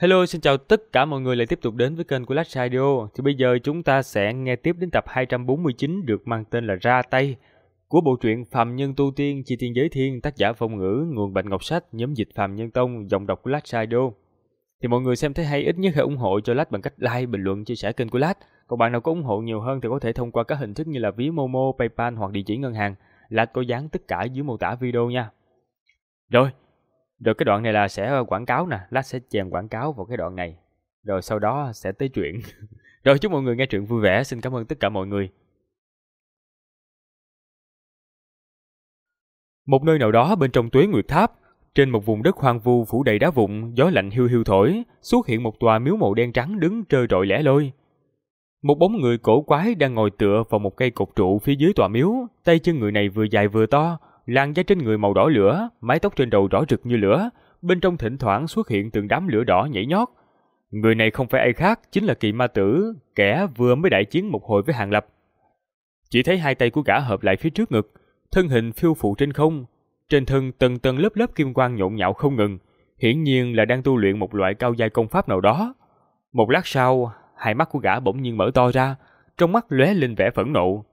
Hello, xin chào tất cả mọi người lại tiếp tục đến với kênh của Lách Radio. Thì bây giờ chúng ta sẽ nghe tiếp đến tập 249 được mang tên là Ra Tay của bộ truyện Phàm Nhân Tu Tiên Chi Tiên Giới Thiên, tác giả Phong Ngữ, nguồn Bạch Ngọc Sách, nhóm dịch Phàm Nhân Tông, giọng đọc của Lách Radio. Thì mọi người xem thấy hay ít nhất hãy ủng hộ cho Lách bằng cách like, bình luận, chia sẻ kênh của Lách. Còn bạn nào có ủng hộ nhiều hơn thì có thể thông qua các hình thức như là ví Momo, PayPal hoặc địa chỉ ngân hàng. Lách có dán tất cả dưới mô tả video nha. Rồi cái đoạn này là sẽ quảng cáo nè, lát sẽ chèn quảng cáo vào cái đoạn này. Rồi sau đó sẽ tới truyện. Rồi chúc mọi người nghe truyện vui vẻ, xin cảm ơn tất cả mọi người. Một nơi nào đó bên trong Tuế Nguyệt Tháp, trên một vùng đất hoang vu phủ đầy đá vụn, gió lạnh hiu hiu thổi, xuất hiện một tòa miếu màu đen trắng đứng trơ trọi lẻ loi. Một bóng người cổ quái đang ngồi tựa vào một cây cột trụ phía dưới tòa miếu, tay chân người này vừa dài vừa to, làn da trên người màu đỏ lửa, mái tóc trên đầu đỏ rực như lửa, bên trong thỉnh thoảng xuất hiện từng đám lửa đỏ nhảy nhót. Người này không phải ai khác, chính là Kỳ Ma Tử, kẻ vừa mới đại chiến một hồi với Hàng Lập. Chỉ thấy hai tay của gã hợp lại phía trước ngực, thân hình phiêu phù trên không, trên thân tầng tầng lớp lớp kim quang nhộn nhạo không ngừng, hiển nhiên là đang tu luyện một loại cao giai công pháp nào đó. Một lát sau, hai mắt của gã bỗng nhiên mở to ra, trong mắt lóe lên vẻ phẫn nộ.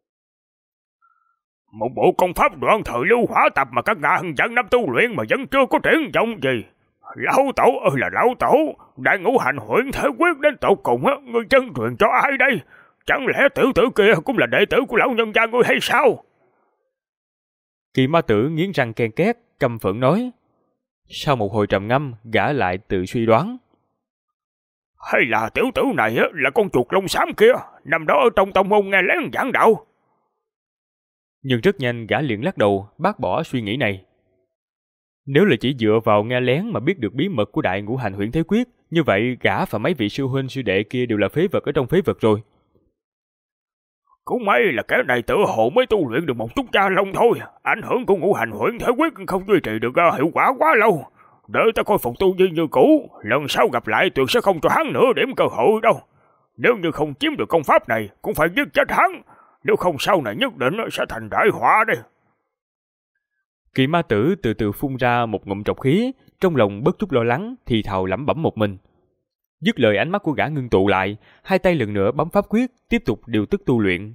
Một bộ công pháp đoạn thời lưu hỏa tập mà các ngà dân năm tu luyện mà vẫn chưa có triển vọng gì. Lão tổ ơi là lão tổ, đại ngũ hành huyễn thể quyết đến tột cùng á, ngươi chân truyền cho ai đây? Chẳng lẽ tiểu tử kia cũng là đệ tử của lão nhân gia ngươi hay sao? Kỳ Ma Tử nghiến răng ken két, căm phẫn nói. Sau một hồi trầm ngâm, gã lại tự suy đoán. Hay là tiểu tử này á là con chuột lông xám kia, nằm đó ở trong tông môn nghe lén giảng đạo? Nhưng rất nhanh gã liền lắc đầu, bác bỏ suy nghĩ này. Nếu là chỉ dựa vào nghe lén mà biết được bí mật của đại ngũ hành huyễn thế quyết, như vậy gã và mấy vị sư huynh sư đệ kia đều là phế vật ở trong phế vật rồi. Cũng may là kẻ này tự hồ mới tu luyện được một chút da lông thôi, ảnh hưởng của ngũ hành huyễn thế quyết không duy trì được hiệu quả quá lâu. Để ta khôi phục tu vi như cũ, lần sau gặp lại tuyệt sẽ không cho hắn nửa điểm cơ hội đâu. Nếu như không chiếm được công pháp này, cũng phải giết chết hắn. Nếu không sau này nhất định sẽ thành đại họa đây. Kỳ Ma Tử từ từ phun ra một ngụm trọc khí, trong lòng bất chút lo lắng, thì thào lẩm bẩm một mình. Dứt lời ánh mắt của gã ngưng tụ lại, hai tay lần nữa bấm pháp quyết, tiếp tục điều tức tu luyện.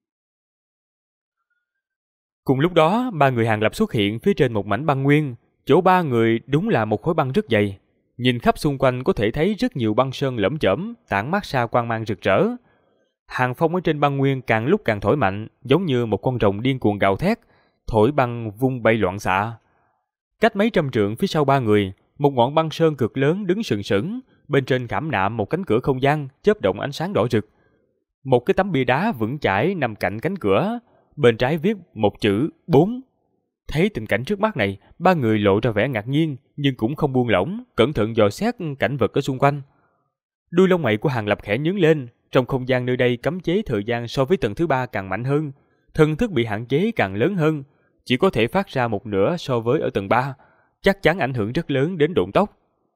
Cùng lúc đó, ba người Hàng Lập xuất hiện phía trên một mảnh băng nguyên, chỗ ba người đúng là một khối băng rất dày. Nhìn khắp xung quanh có thể thấy rất nhiều băng sơn lởm chởm, tản mát ra quang mang rực rỡ. Hàng phong ở trên băng nguyên càng lúc càng thổi mạnh, giống như một con rồng điên cuồng gào thét, thổi băng vung bay loạn xạ. Cách mấy trăm trượng phía sau ba người, một ngọn băng sơn cực lớn đứng sừng sững, bên trên khảm nạm một cánh cửa không gian, chớp động ánh sáng đỏ rực. Một cái tấm bia đá vững chãi nằm cạnh cánh cửa, bên trái viết một chữ 4. Thấy tình cảnh trước mắt này, ba người lộ ra vẻ ngạc nhiên, nhưng cũng không buông lỏng, cẩn thận dò xét cảnh vật ở xung quanh. Đuôi lông mày của Hàng Lập khẽ nhướng lên. Trong không gian nơi đây cấm chế thời gian so với tầng thứ 3 càng mạnh hơn, thần thức bị hạn chế càng lớn hơn, chỉ có thể phát ra một nửa so với ở tầng 3, chắc chắn ảnh hưởng rất lớn đến độn tốc.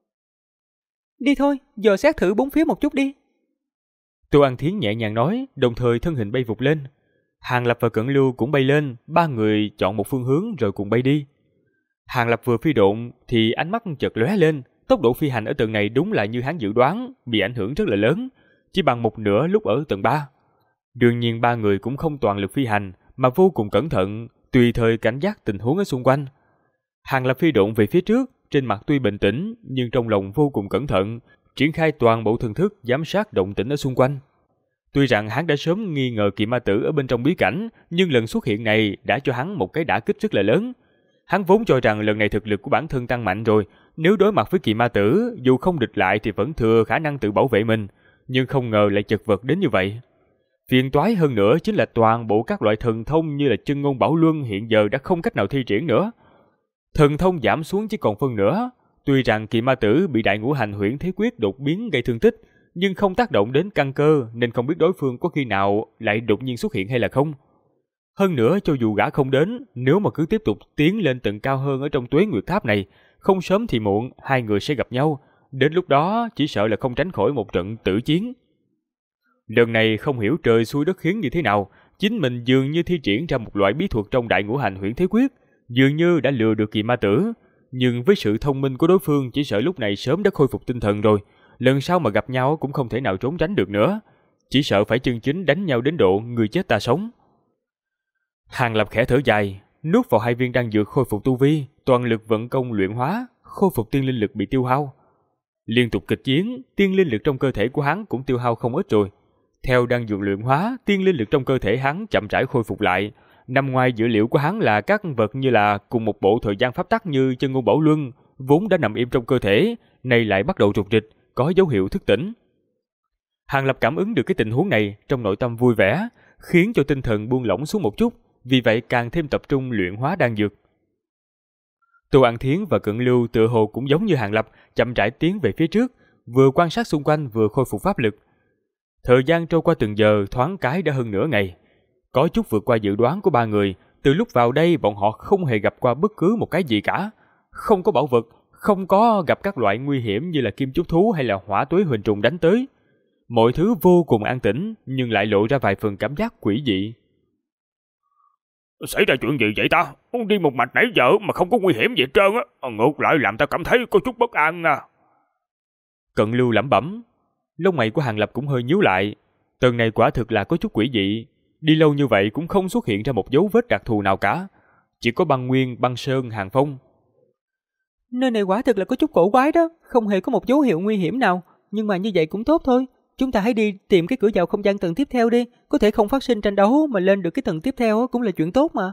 Đi thôi, giờ xét thử bốn phía một chút đi. Tô An Thiến nhẹ nhàng nói, đồng thời thân hình bay vụt lên. Hàng Lập và Cẩn Lưu cũng bay lên, ba người chọn một phương hướng rồi cùng bay đi. Hàng Lập vừa phi độn thì ánh mắt chợt lóe lên, tốc độ phi hành ở tầng này đúng là như hắn dự đoán, bị ảnh hưởng rất là lớn, chỉ bằng một nửa lúc ở tầng 3. Đương nhiên ba người cũng không toàn lực phi hành, mà vô cùng cẩn thận, tùy thời cảnh giác tình huống ở xung quanh. Hàng Lập phi độn về phía trước, trên mặt tuy bình tĩnh, nhưng trong lòng vô cùng cẩn thận, triển khai toàn bộ thần thức giám sát động tĩnh ở xung quanh. Tuy rằng hắn đã sớm nghi ngờ Kỳ Ma Tử ở bên trong bí cảnh, nhưng lần xuất hiện này đã cho hắn một cái đả kích rất là lớn. Hắn vốn cho rằng lần này thực lực của bản thân tăng mạnh rồi, nếu đối mặt với Kỳ Ma Tử, dù không địch lại thì vẫn thừa khả năng tự bảo vệ mình, nhưng không ngờ lại chật vật đến như vậy. Phiền toái hơn nữa chính là toàn bộ các loại thần thông như là chân ngôn bảo luân hiện giờ đã không cách nào thi triển nữa. Thần thông giảm xuống chỉ còn phân nửa. Tuy rằng Kỳ Ma Tử bị đại ngũ hành huyễn thế quyết đột biến gây thương tích, nhưng không tác động đến căn cơ nên không biết đối phương có khi nào lại đột nhiên xuất hiện hay là không. Hơn nữa cho dù gã không đến, nếu mà cứ tiếp tục tiến lên tầng cao hơn ở trong Tuế Nguyệt Tháp này, không sớm thì muộn hai người sẽ gặp nhau. Đến lúc đó chỉ sợ là không tránh khỏi một trận tử chiến. Lần này không hiểu trời xui đất khiến như thế nào, chính mình dường như thi triển ra một loại bí thuật trong đại ngũ hành huyễn thế quyết, dường như đã lừa được Kỳ Ma Tử. nhưng với sự thông minh của đối phương chỉ sợ lúc này sớm đã khôi phục tinh thần rồi. Lần sau mà gặp nhau cũng không thể nào trốn tránh được nữa. Chỉ sợ phải chân chính đánh nhau đến độ người chết ta sống. Hàng Lập khẽ thở dài, nuốt vào 2 viên đan dược khôi phục tu vi, toàn lực vận công luyện hóa, khôi phục tiên linh lực bị tiêu hao. Liên tục kịch chiến, tiên linh lực trong cơ thể của hắn cũng tiêu hao không ít rồi. Theo đan dược luyện hóa, tiên linh lực trong cơ thể hắn chậm rãi khôi phục lại. Nằm ngoài dữ liệu của hắn là các vật như là cùng một bộ thời gian pháp tắc như chân ngôn bảo luân, vốn đã nằm im trong cơ thể, nay lại bắt đầu rục rịch, có dấu hiệu thức tỉnh. Hàng Lập cảm ứng được cái tình huống này, trong nội tâm vui vẻ, khiến cho tinh thần buông lỏng xuống một chút, vì vậy càng thêm tập trung luyện hóa đan dược. Tô An Thiến và Cận Lưu tựa hồ cũng giống như Hàng Lập, chậm rãi tiến về phía trước, vừa quan sát xung quanh vừa khôi phục pháp lực. Thời gian trôi qua từng giờ, thoáng cái đã hơn nửa ngày. Có chút vượt qua dự đoán của 3 người, từ lúc vào đây bọn họ không hề gặp qua bất cứ một cái gì cả. Không có bảo vật, không có gặp các loại nguy hiểm như là kim chúc thú hay là hỏa tuế huỳnh trùng đánh tới. Mọi thứ vô cùng an tĩnh, nhưng lại lộ ra vài phần cảm giác quỷ dị. Xảy ra chuyện gì vậy ta? Đi một mạch nãy giờ mà không có nguy hiểm gì hết trơn á. Ngược lại làm ta cảm thấy có chút bất an à. Cận Lưu lẩm bẩm. Lông mày của Hàng Lập cũng hơi nhíu lại. Tầng này quả thực là có chút quỷ dị. Đi lâu như vậy cũng không xuất hiện ra một dấu vết đặc thù nào cả. Chỉ có băng nguyên, băng sơn, hàng phong. Nơi này quả thực là có chút cổ quái đó. Không hề có một dấu hiệu nguy hiểm nào. Nhưng mà như vậy cũng tốt thôi. Chúng ta hãy đi tìm cái cửa vào không gian tầng tiếp theo đi. Có thể không phát sinh tranh đấu mà lên được cái tầng tiếp theo cũng là chuyện tốt mà.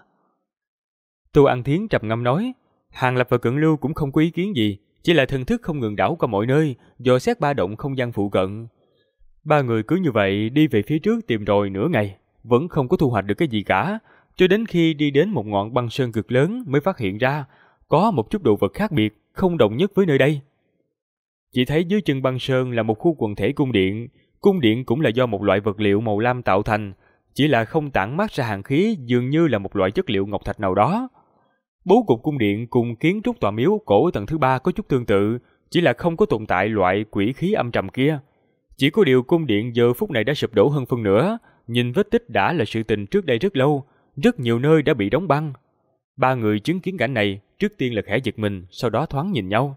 Tô An Thiến trầm ngâm nói. Hàng Lập và Cận Lưu cũng không có ý kiến gì. Chỉ là thần thức không ngừng đảo qua mọi nơi, dò xét ba động không gian phụ cận. 3 người cứ như vậy đi về phía trước tìm rồi nửa ngày, vẫn không có thu hoạch được cái gì cả. Cho đến khi đi đến một ngọn băng sơn cực lớn mới phát hiện ra có một chút đồ vật khác biệt, không đồng nhất với nơi đây. Chỉ thấy dưới chân băng sơn là một khu quần thể cung điện cũng là do một loại vật liệu màu lam tạo thành, chỉ là không tản mát ra hàn khí, dường như là một loại chất liệu ngọc thạch nào đó. Bố cục cung điện cùng kiến trúc tòa miếu cổ tầng thứ 3 có chút tương tự, chỉ là không có tồn tại loại quỷ khí âm trầm kia. Chỉ có điều cung điện giờ phút này đã sụp đổ hơn phân nửa, nhìn vết tích đã là sự tình trước đây rất lâu, rất nhiều nơi đã bị đóng băng. 3 người chứng kiến cảnh này, trước tiên là khẽ giật mình, sau đó thoáng nhìn nhau.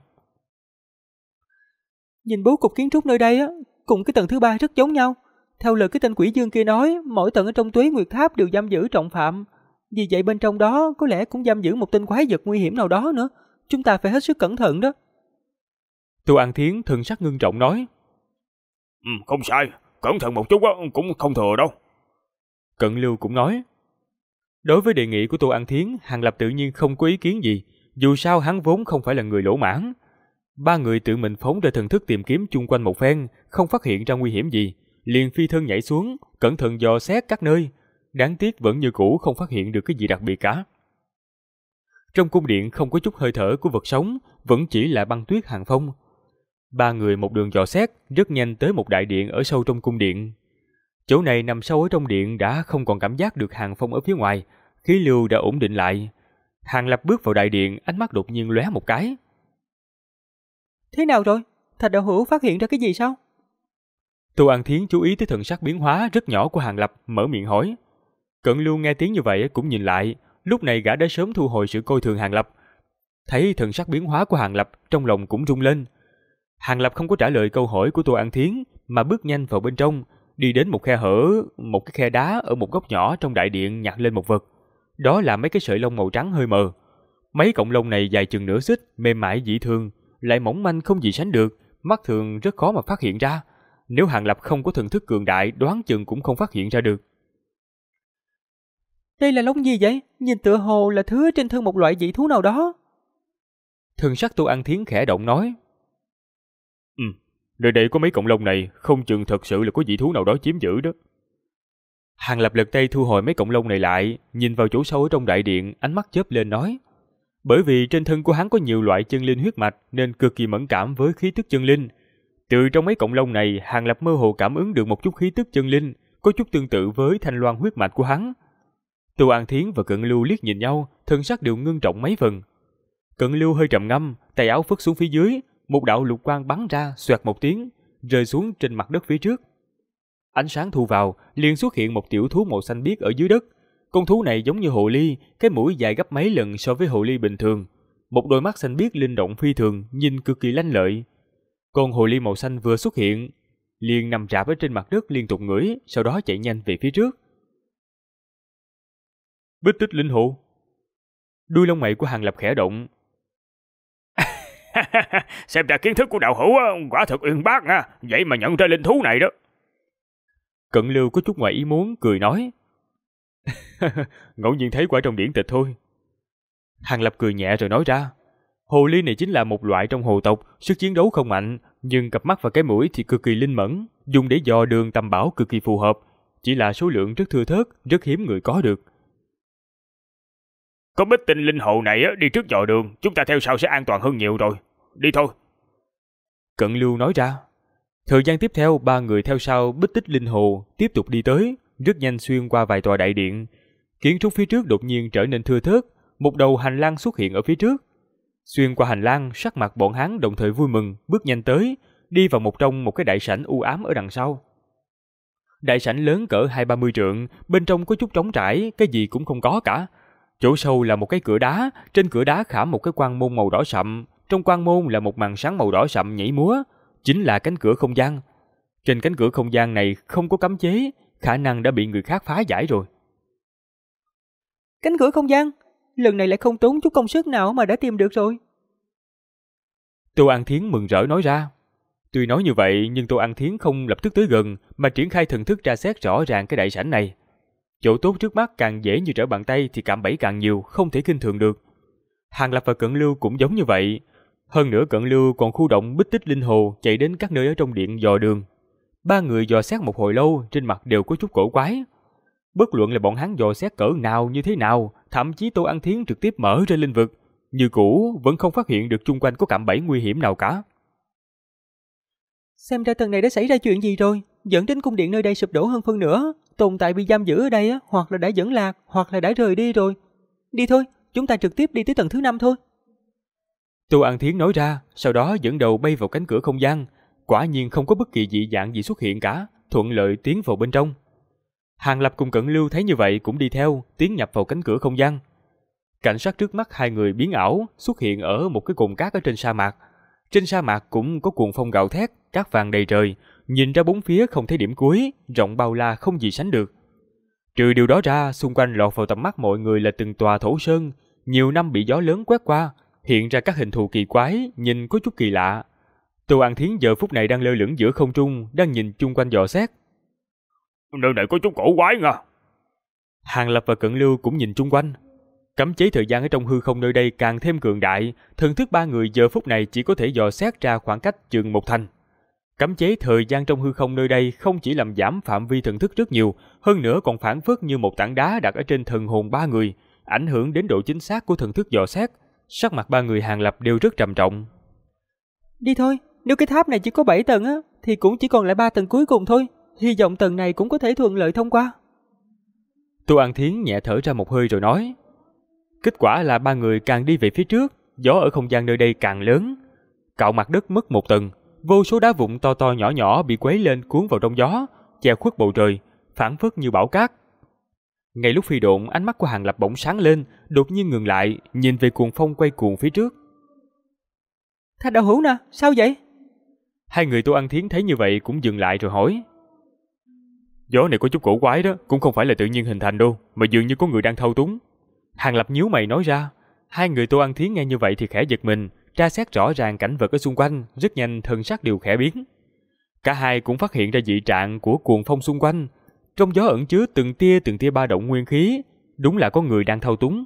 Nhìn bố cục kiến trúc nơi đây á, cùng cái tầng thứ 3 rất giống nhau. Theo lời cái tên quỷ dương kia nói, mỗi tầng ở trong Tuế Nguyệt Tháp đều giam giữ trọng phạm. Vì vậy bên trong đó có lẽ cũng giam giữ một tên quái vật nguy hiểm nào đó nữa. Chúng ta phải hết sức cẩn thận đó. Tô An Thiến thần sắc ngưng trọng nói. Không sai, cẩn thận một chút cũng không thừa đâu. Cận Lưu cũng nói. Đối với đề nghị của Tô An Thiến, Hàng Lập tự nhiên không có ý kiến gì. Dù sao hắn vốn không phải là người lỗ mãn. 3 người tự mình phóng ra thần thức tìm kiếm chung quanh một phen, không phát hiện ra nguy hiểm gì, liền phi thân nhảy xuống, cẩn thận dò xét các nơi. Đáng tiếc vẫn như cũ không phát hiện được cái gì đặc biệt cả. Trong cung điện không có chút hơi thở của vật sống, vẫn chỉ là băng tuyết hàng phong. 3 người một đường dò xét, rất nhanh tới một đại điện ở sâu trong cung điện. Chỗ này nằm sâu ở trong điện đã không còn cảm giác được hàng phong ở phía ngoài, khí lưu đã ổn định lại. Hàng Lập bước vào đại điện, ánh mắt đột nhiên lóe một cái. Thế nào rồi? Thạch đạo hữu phát hiện ra cái gì sao? Tô An Thiến chú ý tới thần sắc biến hóa rất nhỏ của Hàng Lập, mở miệng hỏi. Cận Lưu nghe tiếng như vậy cũng nhìn lại, lúc này gã đã sớm thu hồi sự coi thường Hàng Lập. Thấy thần sắc biến hóa của Hàng Lập, trong lòng cũng rung lên. Hàng Lập không có trả lời câu hỏi của Tô An Thiến, mà bước nhanh vào bên trong, đi đến một khe hở, một cái khe đá ở một góc nhỏ trong đại điện, nhặt lên một vật. Đó là mấy cái sợi lông màu trắng hơi mờ. Mấy cọng lông này dài chừng nửa xích, mềm mại dị thường, lại mỏng manh không gì sánh được, mắt thường rất khó mà phát hiện ra. Nếu Hàng Lập không có thần thức cường đại, đoán chừng cũng không phát hiện ra được. Đây là lông gì vậy? Nhìn tựa hồ là thứ trên thân một loại dị thú nào đó. Thần sắc Tô An Thiến khẽ động nói. Nơi đây có mấy cọng lông này, không chừng thật sự là có dị thú nào đó chiếm giữ đó. Hàng Lập lật tay thu hồi mấy cọng lông này lại, nhìn vào chỗ sâu ở trong đại điện, ánh mắt chớp lên nói. Bởi vì trên thân của hắn có nhiều loại chân linh huyết mạch nên cực kỳ mẫn cảm với khí tức chân linh. Từ trong mấy cọng lông này, Hàng Lập mơ hồ cảm ứng được một chút khí tức chân linh, có chút tương tự với thanh loan huyết mạch của hắn. Tô An Thiến và Cận Lưu liếc nhìn nhau, thân sắc đều ngưng trọng mấy phần. Cận Lưu hơi trầm ngâm, tay áo phất xuống phía dưới, một đạo lục quang bắn ra, xoẹt một tiếng, rơi xuống trên mặt đất phía trước. Ánh sáng thu vào, liền xuất hiện một tiểu thú màu xanh biếc ở dưới đất. Con thú này giống như hồ ly, cái mũi dài gấp mấy lần so với hồ ly bình thường. một đôi mắt xanh biếc linh động phi thường, nhìn cực kỳ lanh lợi. Con hồ ly màu xanh vừa xuất hiện, liền nằm rạp ở trên mặt đất liên tục ngửi, sau đó chạy nhanh về phía trước. Bích tích linh hồ. Đuôi lông mày của Hàng Lập khẽ động. Xem ra kiến thức của đạo hữu quả thực uyên bác nha, vậy mà nhận ra linh thú này đó. Cận Lưu có chút ngoài ý muốn, cười nói. Ngẫu nhiên thấy quả trong điển tịch thôi. Hàng Lập cười nhẹ rồi nói ra. Hồ ly này chính là một loại trong hồ tộc, sức chiến đấu không mạnh, nhưng cặp mắt và cái mũi thì cực kỳ linh mẫn, dùng để dò đường tầm bảo cực kỳ phù hợp, chỉ là số lượng rất thưa thớt, rất hiếm người có được. Có bích tinh linh hồ này đi trước dò đường, chúng ta theo sau sẽ an toàn hơn nhiều rồi. Đi thôi. Cận Lưu nói ra. Thời gian tiếp theo, ba người theo sau bích tích linh hồ tiếp tục đi tới, rất nhanh xuyên qua vài tòa đại điện. Kiến trúc phía trước đột nhiên trở nên thưa thớt, một đầu hành lang xuất hiện ở phía trước. Xuyên qua hành lang, sắc mặt bọn hắn đồng thời vui mừng, bước nhanh tới, đi vào trong một cái đại sảnh u ám ở đằng sau. Đại sảnh lớn cỡ 20-30 trượng, bên trong có chút trống trải, cái gì cũng không có cả. Chỗ sâu là một cái cửa đá, trên cửa đá khảm một cái quan môn màu đỏ sậm, trong quan môn là một màn sáng màu đỏ sậm nhảy múa, chính là cánh cửa không gian. Trên cánh cửa không gian này không có cấm chế, khả năng đã bị người khác phá giải rồi. Cánh cửa không gian, lần này lại không tốn chút công sức nào mà đã tìm được rồi. Tô An Thiến mừng rỡ nói ra. Tuy nói như vậy nhưng Tô An Thiến không lập tức tới gần mà triển khai thần thức tra xét rõ ràng cái đại sảnh này. Chỗ tốt trước mắt càng dễ như trở bàn tay thì cạm bẫy càng nhiều, không thể khinh thường được. Hàng Lập và Cận Lưu cũng giống như vậy. Hơn nữa Cận Lưu còn khu động bích tích linh hồ chạy đến các nơi ở trong điện dò đường. Ba người dò xét một hồi lâu, trên mặt đều có chút cổ quái. Bất luận là bọn hắn dò xét cỡ nào như thế nào, thậm chí Tô An Thiến trực tiếp mở ra linh vực, như cũ vẫn không phát hiện được chung quanh có cạm bẫy nguy hiểm nào cả. Xem ra tầng này đã xảy ra chuyện gì rồi, dẫn đến cung điện nơi đây sụp đổ hơn phân nửa. Tồn tại bị giam giữ ở đây hoặc là đã dẫn lạc, hoặc là đã rời đi rồi. Đi thôi, chúng ta trực tiếp đi tới tầng thứ 5 thôi. Tô An Thiến nói ra, sau đó dẫn đầu bay vào cánh cửa không gian. Quả nhiên không có bất kỳ dị dạng gì xuất hiện cả, thuận lợi tiến vào bên trong. Hàng Lập cùng Cận Lưu thấy như vậy cũng đi theo, tiến nhập vào cánh cửa không gian. Cảnh sát trước mắt hai người biến ảo, xuất hiện ở một cái cồn cát ở trên sa mạc. Trên sa mạc cũng có cuồng phong gào thét, cát vàng đầy trời, nhìn ra bốn phía không thấy điểm cuối, rộng bao la không gì sánh được. Trừ điều đó ra, xung quanh lọt vào tầm mắt mọi người là từng tòa thổ sơn, nhiều năm bị gió lớn quét qua, hiện ra các hình thù kỳ quái, nhìn có chút kỳ lạ. Tô An Thiến giờ phút này đang lơ lửng giữa không trung, đang nhìn chung quanh dò xét. Nơi này có chút cổ quái nha. Hàng Lập và Cận Lưu cũng nhìn chung quanh. Cấm chế thời gian ở trong hư không nơi đây càng thêm cường đại, thần thức ba người giờ phút này chỉ có thể dò xét ra khoảng cách chừng một thành. Cấm chế thời gian trong hư không nơi đây không chỉ làm giảm phạm vi thần thức rất nhiều, hơn nữa còn phản phất như một tảng đá đặt ở trên thần hồn ba người, ảnh hưởng đến độ chính xác của thần thức dò xét. Sắc mặt ba người Hàng Lập đều rất trầm trọng. Đi thôi, nếu cái tháp này chỉ có 7 tầng thì cũng chỉ còn lại 3 tầng cuối cùng thôi. Hy vọng tầng này cũng có thể thuận lợi thông qua. Tô An Thiến nhẹ thở ra một hơi rồi nói. Kết quả là ba người càng đi về phía trước, gió ở không gian nơi đây càng lớn. Cạo mặt đất mất một tầng, vô số đá vụn to to nhỏ nhỏ bị quấy lên cuốn vào trong gió, che khuất bầu trời, phảng phất như bão cát. Ngay lúc phi độn, ánh mắt của Hàng Lập bỗng sáng lên, đột nhiên ngừng lại, nhìn về cuồng phong quay cuồng phía trước. Thạch đạo hữu nè, sao vậy? Hai người Tô An Thiến thấy như vậy cũng dừng lại rồi hỏi. Gió này có chút cổ quái đó, cũng không phải là tự nhiên hình thành đâu, mà dường như có người đang thao túng. Hàng Lập nhíu mày nói ra. Hai người Tô An Thiến nghe như vậy thì khẽ giật mình, tra xét rõ ràng cảnh vật ở xung quanh, rất nhanh thân sắc đều khẽ biến. Cả hai cũng phát hiện ra dị trạng của cuồng phong xung quanh, trong gió ẩn chứa từng tia ba động nguyên khí, đúng là có người đang thao túng.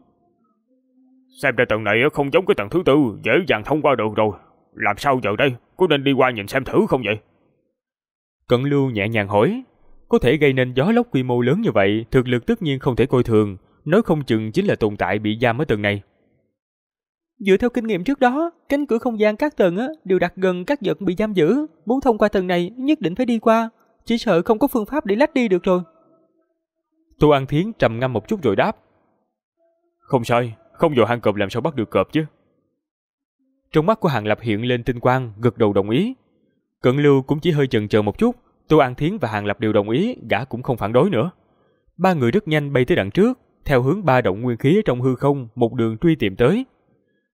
Xem ra tầng này không giống cái tầng thứ tư, dễ dàng thông qua được rồi. Làm sao giờ đây, có nên đi qua nhìn xem thử không vậy? Cận Lưu nhẹ nhàng hỏi. Có thể gây nên gió lốc quy mô lớn như vậy, thực lực tất nhiên không thể coi thường, nói không chừng chính là tồn tại bị giam ở tầng này. Dựa theo kinh nghiệm trước đó, cánh cửa không gian các tầng đều đặt gần các vật bị giam giữ, muốn thông qua tầng này nhất định phải đi qua, chỉ sợ không có phương pháp để lách đi được rồi. Tô An Thiến trầm ngâm một chút rồi đáp. Không sai, không vào hang cọp làm sao bắt được cọp chứ. Trong mắt của Hàng Lập hiện lên tinh quang, gật đầu đồng ý. Cận Lưu cũng chỉ hơi chần chờ một chút, Tô An Thiến và Hàng Lập đều đồng ý, gã cũng không phản đối nữa. Ba người rất nhanh bay tới đằng trước, theo hướng ba động nguyên khí trong hư không, một đường truy tìm tới.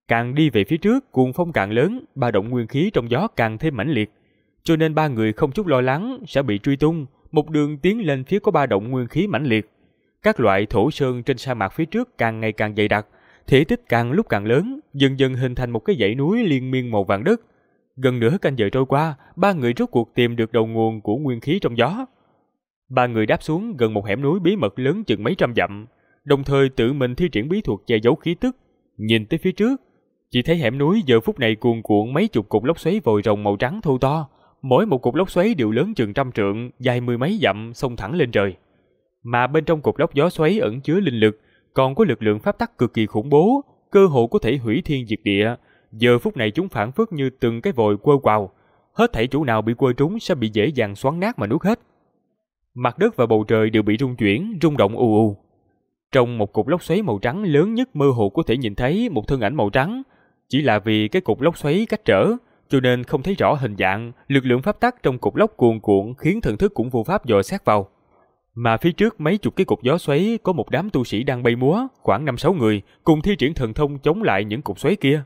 Càng đi về phía trước, cuồng phong càng lớn, ba động nguyên khí trong gió càng thêm mãnh liệt. Cho nên ba người không chút lo lắng sẽ bị truy tung, một đường tiến lên phía có ba động nguyên khí mãnh liệt. Các loại thổ sơn trên sa mạc phía trước càng ngày càng dày đặc, thể tích càng lúc càng lớn, dần dần hình thành một cái dãy núi liên miên màu vàng đất. Gần nửa canh giờ trôi qua, ba người rốt cuộc tìm được đầu nguồn của nguyên khí trong gió. Ba người đáp xuống gần một hẻm núi bí mật lớn chừng mấy trăm dặm, đồng thời tự mình thi triển bí thuật che giấu khí tức. Nhìn tới phía trước, chỉ thấy hẻm núi giờ phút này cuồn cuộn mấy chục cục lốc xoáy vòi rồng màu trắng thô to, mỗi một cục lốc xoáy đều lớn chừng 100 trượng, dài mười mấy dặm xông thẳng lên trời. Mà bên trong cục lốc gió xoáy ẩn chứa linh lực, còn có lực lượng pháp tắc cực kỳ khủng bố, cơ hồ có thể hủy thiên diệt địa. Giờ phút này chúng phản phất như từng cái vòi quơ quào, hết thảy chỗ nào bị quơ trúng sẽ bị dễ dàng xoắn nát mà nuốt hết. Mặt đất và bầu trời đều bị rung chuyển, rung động ù ù. Trong một cục lốc xoáy màu trắng lớn nhất mơ hồ có thể nhìn thấy một thân ảnh màu trắng, chỉ là vì cái cục lốc xoáy cách trở, cho nên không thấy rõ hình dạng, lực lượng pháp tắc trong cục lốc cuồn cuộn khiến thần thức cũng vô pháp dò xét vào. Mà phía trước mấy chục cái cục gió xoáy có một đám tu sĩ đang bay múa, khoảng 5-6 người, cùng thi triển thần thông chống lại những cục xoáy kia.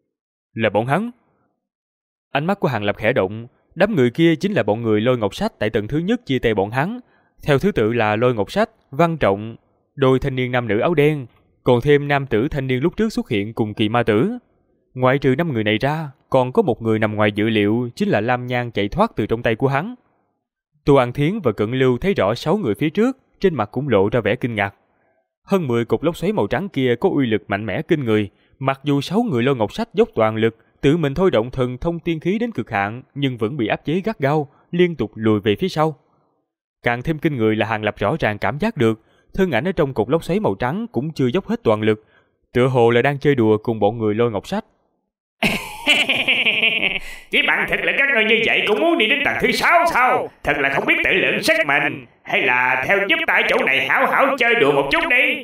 Là bọn hắn. Ánh mắt của Hàng Lập khẽ động, đám người kia chính là bọn người Lôi Ngọc Sách tại tầng thứ nhất chia tay bọn hắn. Theo thứ tự là Lôi Ngọc Sách, Văn Trọng, đôi thanh niên nam nữ áo đen, còn thêm nam tử thanh niên lúc trước xuất hiện cùng Kỳ Ma Tử. Ngoại trừ 5 người này ra, còn có một người nằm ngoài dự liệu, chính là Lam Nhan chạy thoát từ trong tay của hắn. Tô An Thiến và Cận Lưu thấy rõ 6 người phía trước, trên mặt cũng lộ ra vẻ kinh ngạc. Hơn 10 cục lốc xoáy màu trắng kia có uy lực mạnh mẽ kinh người, mặc dù 6 người Lôi Ngọc Sách dốc toàn lực, tự mình thôi động thần thông tiên khí đến cực hạn, nhưng vẫn bị áp chế gắt gao, liên tục lùi về phía sau. Càng thêm kinh người là Hàng Lập rõ ràng cảm giác được, thân ảnh ở trong cục lốc xoáy màu trắng cũng chưa dốc hết toàn lực, tựa hồ là đang chơi đùa cùng bọn người Lôi Ngọc Sách. Chỉ bằng thực lực các ngươi như vậy cũng muốn đi đến tầng thứ 6 sao? Thật là không biết tự lượng sức mình. Hay là theo giúp tại chỗ này hảo hảo chơi đùa một chút đi.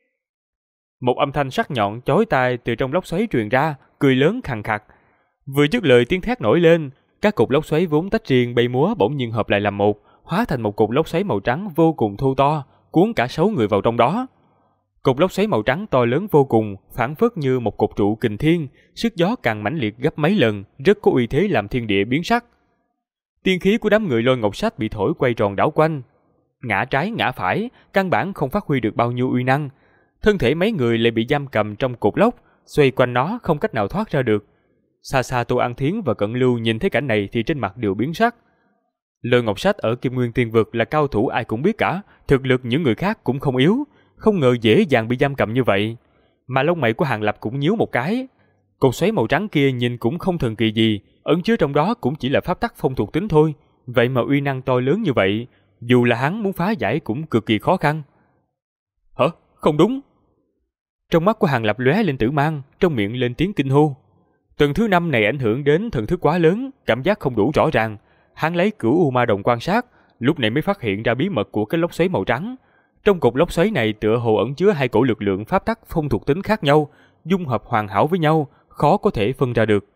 Một âm thanh sắc nhọn chói tai từ trong lốc xoáy truyền ra, cười lớn khàn khặc. Vừa dứt lời tiếng thét nổi lên, các cục lốc xoáy vốn tách riêng bay múa bỗng nhiên hợp lại làm một, hóa thành một cục lốc xoáy màu trắng vô cùng thô to, cuốn cả 6 người vào trong đó. Cục lốc xoáy màu trắng to lớn vô cùng, phảng phất như một cột trụ kình thiên, sức gió càng mãnh liệt gấp mấy lần, rất có uy thế làm thiên địa biến sắc. Tiên khí của đám người Lôi Ngọc Sách bị thổi quay tròn đảo quanh, ngã trái ngã phải, căn bản không phát huy được bao nhiêu uy năng. Thân thể mấy người lại bị giam cầm trong cột lốc, xoay quanh nó không cách nào thoát ra được. Xa xa Tô An Thiến và Cận Lưu nhìn thấy cảnh này thì trên mặt đều biến sắc. Lôi Ngọc Sách ở Kim Nguyên Tiên Vực là cao thủ ai cũng biết cả, thực lực những người khác cũng không yếu, không ngờ dễ dàng bị giam cầm như vậy. Mà lông mày của Hàng Lập cũng nhíu một cái. Cột xoáy màu trắng kia nhìn cũng không thần kỳ gì, ẩn chứa trong đó cũng chỉ là pháp tắc phong thuộc tính thôi, vậy mà uy năng to lớn như vậy, dù là hắn muốn phá giải cũng cực kỳ khó khăn. Hả? Không đúng. Trong mắt của Hàng Lập lóe lên tử mang, trong miệng lên tiếng kinh hô. Tầng thứ 5 này ảnh hưởng đến thần thức quá lớn, cảm giác không đủ rõ ràng. Hắn lấy Cửu U Ma Đồng quan sát, lúc này mới phát hiện ra bí mật của cái lốc xoáy màu trắng. Trong cột lốc xoáy này tựa hồ ẩn chứa hai cổ lực lượng pháp tắc phong thuộc tính khác nhau, dung hợp hoàn hảo với nhau, khó có thể phân ra được.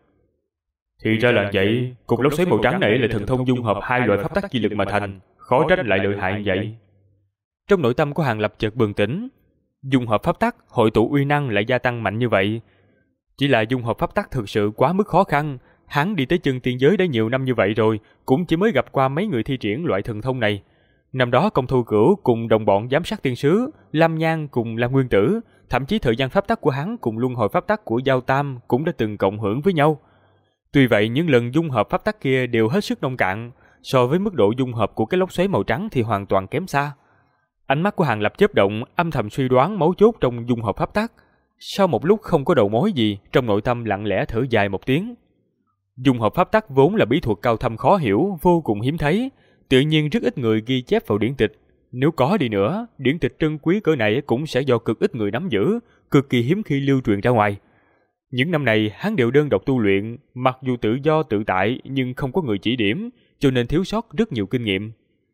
Thì ra là vậy, cột lốc xoáy màu trắng này là thần thông dung hợp hai loại pháp tắc chi lực mà thành, khó trách lại lợi hại như vậy. Trong nội tâm của Hàng Lập chợt bừng tỉnh, dung hợp pháp tắc, hội tụ uy năng lại gia tăng mạnh như vậy. Chỉ là dung hợp pháp tắc thực sự quá mức khó khăn, hắn đi tới chân tiên giới đã nhiều năm như vậy rồi, cũng chỉ mới gặp qua mấy người thi triển loại thần thông này. Năm đó Công Thu Cửu cùng đồng bọn giám sát tiên sứ, Lam Nhan cùng Lam Nguyên Tử, thậm chí thời gian pháp tắc của hắn cùng luân hồi pháp tắc của Giao Tam cũng đã từng cộng hưởng với nhau. Tuy vậy những lần dung hợp pháp tắc kia đều hết sức nông cạn, so với mức độ dung hợp của cái lốc xoáy màu trắng thì hoàn toàn kém xa. Ánh mắt của Hàng Lập chớp động, âm thầm suy đoán mấu chốt trong dung hợp pháp tắc. Sau một lúc không có đầu mối gì, trong nội tâm lặng lẽ thở dài một tiếng. Dung hợp pháp tắc vốn là bí thuật cao thâm khó hiểu, vô cùng hiếm thấy, tự nhiên rất ít người ghi chép vào điển tịch. Nếu có đi nữa, điển tịch trân quý cỡ này cũng sẽ do cực ít người nắm giữ, cực kỳ hiếm khi lưu truyền ra ngoài. Những năm này hắn đều đơn độc tu luyện, mặc dù tự do tự tại nhưng không có người chỉ điểm, cho nên thiếu sót rất nhiều kinh nghiệm.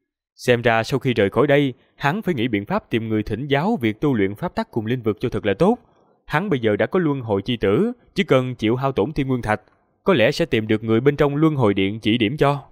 Xem ra sau khi rời khỏi đây, hắn phải nghĩ biện pháp tìm người thỉnh giáo việc tu luyện pháp tắc cùng linh vực cho thật là tốt. Hắn bây giờ đã có luân hồi chi tử, chỉ cần chịu hao tổn thiên nguyên thạch, có lẽ sẽ tìm được người bên trong luân hồi điện chỉ điểm cho.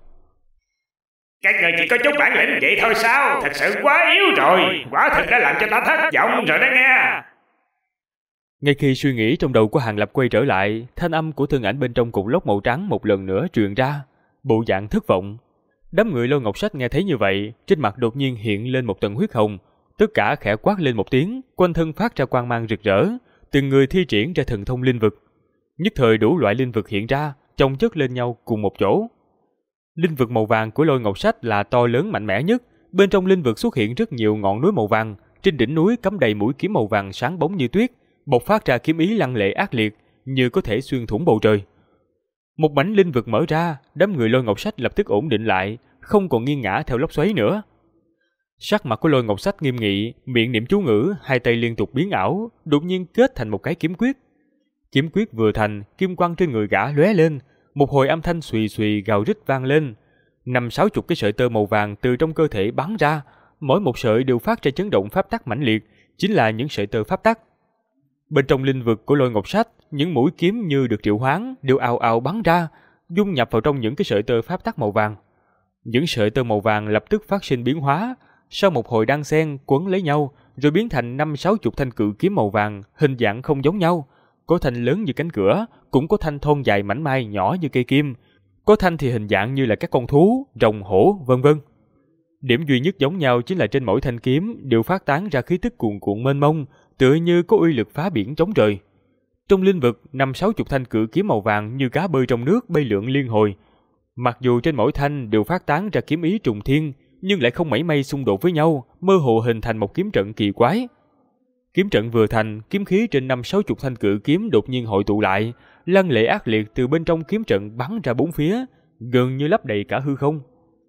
Các người chỉ có chút bản lĩnh vậy thôi sao? Thật sự quá yếu rồi, quả thực đã làm cho ta thất vọng rồi đó nghe. Ngay khi suy nghĩ trong đầu của Hàng Lập quay trở lại, thanh âm của thân ảnh bên trong cục lốc màu trắng một lần nữa truyền ra, bộ dạng thất vọng. Đám người Lôi Ngọc Sách nghe thấy như vậy, trên mặt đột nhiên hiện lên một tầng huyết hồng, tất cả khẽ quát lên một tiếng, quanh thân phát ra quang mang rực rỡ, từng người thi triển ra thần thông linh vực. Nhất thời đủ loại linh vực hiện ra, chồng chất lên nhau cùng một chỗ. Linh vực màu vàng của Lôi Ngọc Sách là to lớn mạnh mẽ nhất, bên trong linh vực xuất hiện rất nhiều ngọn núi màu vàng, trên đỉnh núi cắm đầy mũi kiếm màu vàng sáng bóng như tuyết, bộc phát ra kiếm ý lăng lệ ác liệt, như có thể xuyên thủng bầu trời. Một mảnh linh vực mở ra, đám người Lôi Ngọc Sách lập tức ổn định lại, không còn nghiêng ngã theo lốc xoáy nữa. Sắc mặt của Lôi Ngọc Sách nghiêm nghị, miệng niệm chú ngữ, hai tay liên tục biến ảo, đột nhiên kết thành một cái kiếm quyết. Kiếm quyết vừa thành, kim quang trên người gã lóe lên, một hồi âm thanh xùy xùy gào rít vang lên. 50-60 cái sợi tơ màu vàng từ trong cơ thể bắn ra, mỗi một sợi đều phát ra chấn động pháp tắc mãnh liệt, chính là những sợi tơ pháp tắc. Bên trong linh vực của Lôi Ngọc Sách, những mũi kiếm như được triệu hoán đều ào ào bắn ra, dung nhập vào trong những cái sợi tơ pháp tắc màu vàng. Những sợi tơ màu vàng lập tức phát sinh biến hóa, sau một hồi đan xen quấn lấy nhau, rồi biến thành 50-60 thanh cự kiếm màu vàng, hình dạng không giống nhau. Có thanh lớn như cánh cửa, cũng có thanh thon dài mảnh mai nhỏ như cây kim, có thanh thì hình dạng như là các con thú, rồng, hổ, vân vân. Điểm duy nhất giống nhau chính là trên mỗi thanh kiếm đều phát tán ra khí tức cuồn cuộn mênh mông, tựa như có uy lực phá biển chống trời. Trong linh vực, 50-60 thanh cự kiếm màu vàng như cá bơi trong nước bay lượn liên hồi. Mặc dù trên mỗi thanh đều phát tán ra kiếm ý trùng thiên, nhưng lại không mảy may xung đột với nhau, mơ hồ hình thành một kiếm trận kỳ quái. Kiếm trận vừa thành, kiếm khí trên 50-60 thanh cự kiếm đột nhiên hội tụ lại, lăng lệ ác liệt từ bên trong kiếm trận bắn ra bốn phía, gần như lấp đầy cả hư không.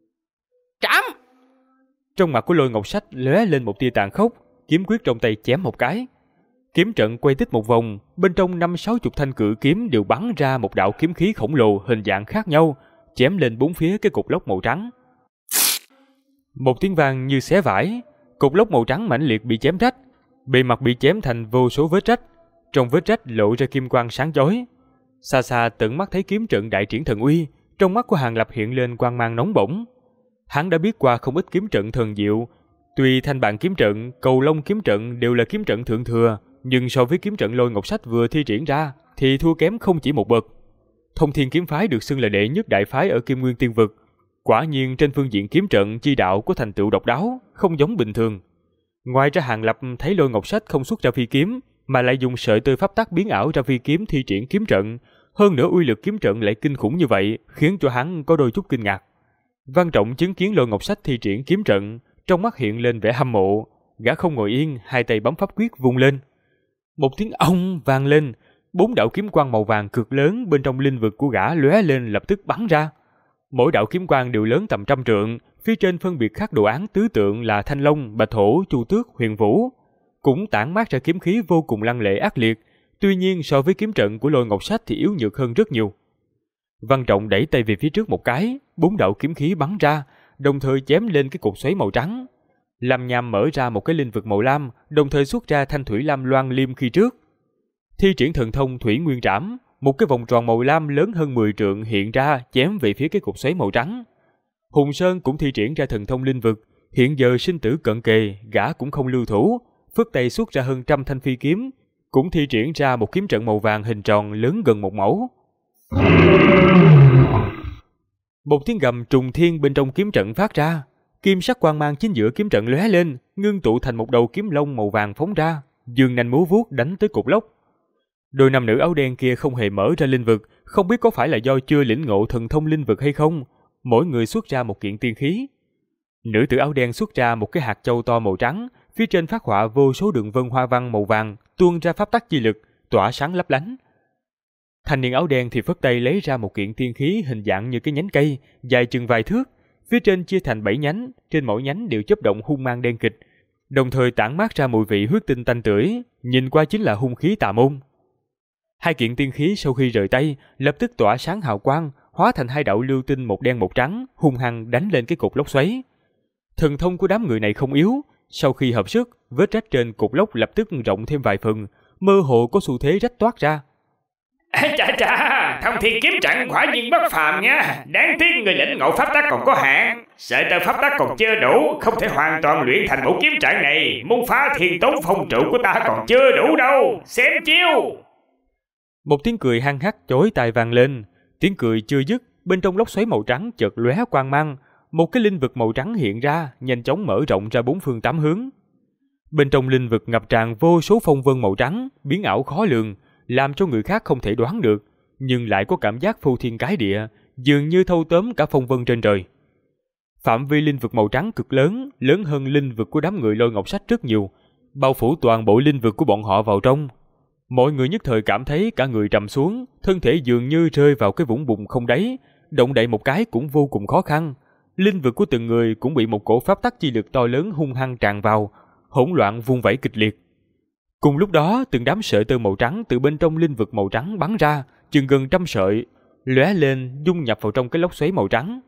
Trảm! Trong mặt của Lôi Ngọc Sách lóe lên một tia tàn khốc, kiếm quyết trong tay chém một cái. Kiếm trận quay tích một vòng, bên trong 50-60 thanh cự kiếm đều bắn ra một đạo kiếm khí khổng lồ hình dạng khác nhau, chém lên bốn phía cái cục lốc màu trắng. Một tiếng vang như xé vải, cục lốc màu trắng mãnh liệt bị chém rách, bề mặt bị chém thành vô số vết rách, trong vết rách lộ ra kim quang sáng chói. Xa xa tận mắt thấy kiếm trận đại triển thần uy, trong mắt của Hàng Lập hiện lên quang mang nóng bỏng. Hắn đã biết qua không ít kiếm trận thần diệu, tuy thanh bản kiếm trận, cầu long kiếm trận đều là kiếm trận thượng thừa, nhưng so với kiếm trận Lôi Ngọc Sách vừa thi triển ra thì thua kém không chỉ một bậc. Thông Thiên kiếm phái được xưng là đệ nhất đại phái ở Kim Nguyên Tiên vực, quả nhiên trên phương diện kiếm trận chi đạo có thành tựu độc đáo, không giống bình thường. Ngoài ra Hàng Lập thấy Lôi Ngọc Sách không xuất ra phi kiếm, mà lại dùng sợi tơ pháp tắc biến ảo ra phi kiếm thi triển kiếm trận, hơn nữa uy lực kiếm trận lại kinh khủng như vậy, khiến cho hắn có đôi chút kinh ngạc. Văn Trọng chứng kiến Lôi Ngọc Sách thi triển kiếm trận, trong mắt hiện lên vẻ hâm mộ, gã không ngồi yên, hai tay bấm pháp quyết vung lên. Một tiếng ong vang lên, 4 đạo kiếm quang màu vàng cực lớn bên trong linh vực của gã lóe lên lập tức bắn ra. Mỗi đạo kiếm quang đều lớn tầm 100 trượng, phía trên phân biệt khắc đồ án tứ tượng là Thanh Long, Bạch Hổ, Chu Tước, Huyền Vũ, cũng tản mát ra kiếm khí vô cùng lăng lệ ác liệt, tuy nhiên so với kiếm trận của Lôi Ngọc Sách thì yếu nhược hơn rất nhiều. Văn Trọng đẩy tay về phía trước một cái, 4 đạo kiếm khí bắn ra, đồng thời chém lên cái cột xoáy màu trắng. Lam Nham mở ra một cái linh vực màu lam, đồng thời xuất ra thanh thủy lam loan liêm khi trước. Thi triển thần thông Thủy Nguyên Trảm, một cái vòng tròn màu lam lớn hơn 10 trượng hiện ra chém về phía cái cột xoáy màu trắng. Hùng Sơn cũng thi triển ra thần thông linh vực, hiện giờ sinh tử cận kề, gã cũng không lưu thủ, phất tay xuất ra hơn 100 thanh phi kiếm, cũng thi triển ra một kiếm trận màu vàng hình tròn lớn gần một mẫu. Một tiếng gầm trùng thiên bên trong kiếm trận phát ra, kim sắc quang mang chính giữa kiếm trận lóe lên, ngưng tụ thành một đầu kiếm long màu vàng phóng ra, dương nanh múa vuốt đánh tới cột lốc. Đôi nam nữ áo đen kia không hề mở ra linh vực, không biết có phải là do chưa lĩnh ngộ thần thông linh vực hay không, mỗi người xuất ra một kiện tiên khí. Nữ tử áo đen xuất ra một cái hạt châu to màu trắng, phía trên phát họa vô số đường vân hoa văn màu vàng, tuôn ra pháp tắc chi lực, tỏa sáng lấp lánh. Thanh niên áo đen thì phất tay lấy ra một kiện tiên khí hình dạng như cái nhánh cây, dài chừng vài thước, phía trên chia thành 7 nhánh, trên mỗi nhánh đều chớp động hung mang đen kịch, đồng thời tản mát ra mùi vị huyết tinh tanh tưởi, nhìn qua chính là hung khí tà môn. Hai kiện tiên khí sau khi rời tay, lập tức tỏa sáng hào quang, hóa thành 2 đạo lưu tinh một đen một trắng, hung hăng đánh lên cái cột lốc xoáy. Thần thông của đám người này không yếu, sau khi hợp sức, vết rách trên cột lốc lập tức rộng thêm vài phần, mơ hồ có xu thế rách toát ra. Chà chà, Thông Thiên kiếm trận quả nhiên bất phàm nha. Đáng tiếc người lĩnh ngộ pháp tắc còn có hạn. Sợi tơ pháp tắc còn chưa đủ, không thể hoàn toàn luyện thành bộ kiếm trận này. Muốn phá thiên tốn phong trụ của ta còn chưa đủ đâu. Xem chiêu. Một tiếng cười hăng hắc chói tai vang lên. Tiếng cười chưa dứt, bên trong lốc xoáy màu trắng chợt lóe quang mang, một cái linh vực màu trắng hiện ra, nhanh chóng mở rộng ra bốn phương tám hướng. Bên trong linh vực ngập tràn vô số phong vân màu trắng, biến ảo khó lường, làm cho người khác không thể đoán được, nhưng lại có cảm giác phô thiên cái địa, dường như thâu tóm cả phong vân trên trời. Phạm vi linh vực màu trắng cực lớn, lớn hơn linh vực của đám người Lôi Ngọc Sách rất nhiều, bao phủ toàn bộ linh vực của bọn họ vào trong. Mọi người nhất thời cảm thấy cả người trầm xuống, thân thể dường như rơi vào cái vũng bùn không đáy, động đậy một cái cũng vô cùng khó khăn. Linh vực của từng người cũng bị một cổ pháp tắc chi lực to lớn hung hăng tràn vào, hỗn loạn vung vẩy kịch liệt. Cùng lúc đó, từng đám sợi tơ màu trắng từ bên trong linh vực màu trắng bắn ra, chừng gần 100 sợi, lóe lên dung nhập vào trong cái lốc xoáy màu trắng.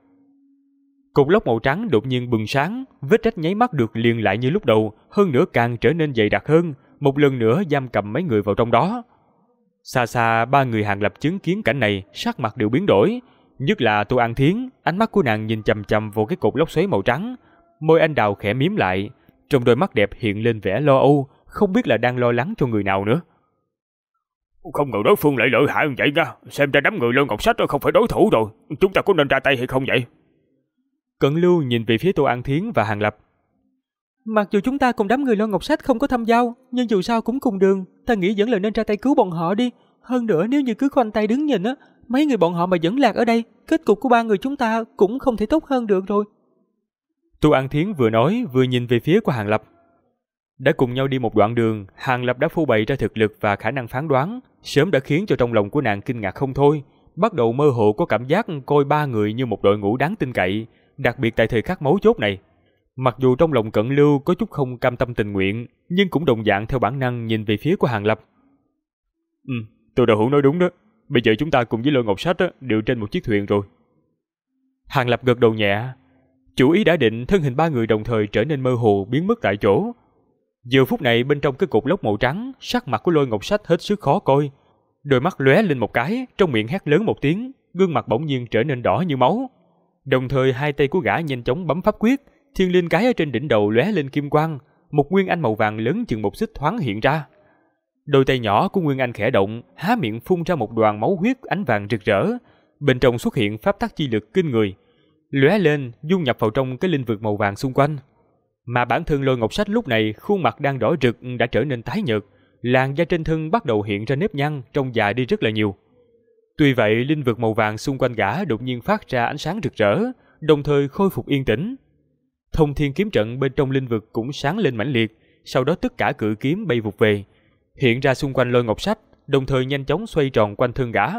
Cột lốc màu trắng đột nhiên bừng sáng, vết rách nháy mắt được liền lại như lúc đầu, hơn nữa càng trở nên dày đặc hơn, một lần nữa giam cầm mấy người vào trong đó. Xa xa, ba người Hàng Lập chứng kiến cảnh này, sắc mặt đều biến đổi, nhất là Tô An Thiến, ánh mắt của nàng nhìn chằm chằm vào cái cột lốc xoáy màu trắng, môi anh đào khẽ mím lại, trong đôi mắt đẹp hiện lên vẻ lo âu, không biết là đang lo lắng cho người nào nữa. Không ngờ đối phương lại lợi hại như vậy nha, xem ra đám người Lôi Ngọc Sách không phải đối thủ rồi, chúng ta có nên ra tay hay không vậy? Cận Lưu nhìn về phía Tô An Thiến và Hàng Lập. Mặc dù chúng ta cùng đám người Lôi Ngọc Sách không có thâm giao, nhưng dù sao cũng cùng đường, ta nghĩ vẫn là nên ra tay cứu bọn họ đi. Hơn nữa nếu như cứ khoanh tay đứng nhìn á, mấy người bọn họ mà vẫn lạc ở đây, kết cục của ba người chúng ta cũng không thể tốt hơn được rồi. Tô An Thiến vừa nói vừa nhìn về phía của Hàng Lập. Đã cùng nhau đi một đoạn đường, Hàng Lập đã phô bày ra thực lực và khả năng phán đoán, sớm đã khiến cho trong lòng của nàng kinh ngạc không thôi, bắt đầu mơ hồ có cảm giác coi ba người như một đội ngũ đáng tin cậy, đặc biệt tại thời khắc mấu chốt này. Mặc dù trong lòng Cận Lưu có chút không cam tâm tình nguyện, nhưng cũng đồng dạng theo bản năng nhìn về phía của Hàng Lập. Tôi đạo hữu nói đúng đó, bây giờ chúng ta cùng với Lôi Ngọc Sách đều trên một chiếc thuyền rồi. Hàng Lập gật đầu nhẹ. Chủ ý đã định, thân hình ba người đồng thời trở nên mơ hồ biến mất tại chỗ. Giờ phút này bên trong cái cột lốc màu trắng, sắc mặt của Lôi Ngọc Sách hết sức khó coi. Đôi mắt lóe lên một cái, trong miệng hét lớn một tiếng, gương mặt bỗng nhiên trở nên đỏ như máu. Đồng thời hai tay của gã nhanh chóng bấm pháp quyết, thiên linh cái ở trên đỉnh đầu lóe lên kim quang, một nguyên anh màu vàng lớn chừng một xích thoáng hiện ra. Đôi tay nhỏ của nguyên anh khẽ động, há miệng phun ra một đoàn máu huyết ánh vàng rực rỡ, bên trong xuất hiện pháp tắc chi lực kinh người, lóe lên dung nhập vào trong cái linh vực màu vàng xung quanh. Mà bản thân Lôi Ngọc Sách lúc này khuôn mặt đang đỏ rực đã trở nên tái nhợt, làn da trên thân bắt đầu hiện ra nếp nhăn, trông già đi rất là nhiều. Tuy vậy, linh vực màu vàng xung quanh gã đột nhiên phát ra ánh sáng rực rỡ, đồng thời khôi phục yên tĩnh. Thông thiên kiếm trận bên trong linh vực cũng sáng lên mãnh liệt, sau đó tất cả cự kiếm bay vụt về, hiện ra xung quanh Lôi Ngọc Sách, đồng thời nhanh chóng xoay tròn quanh thân gã.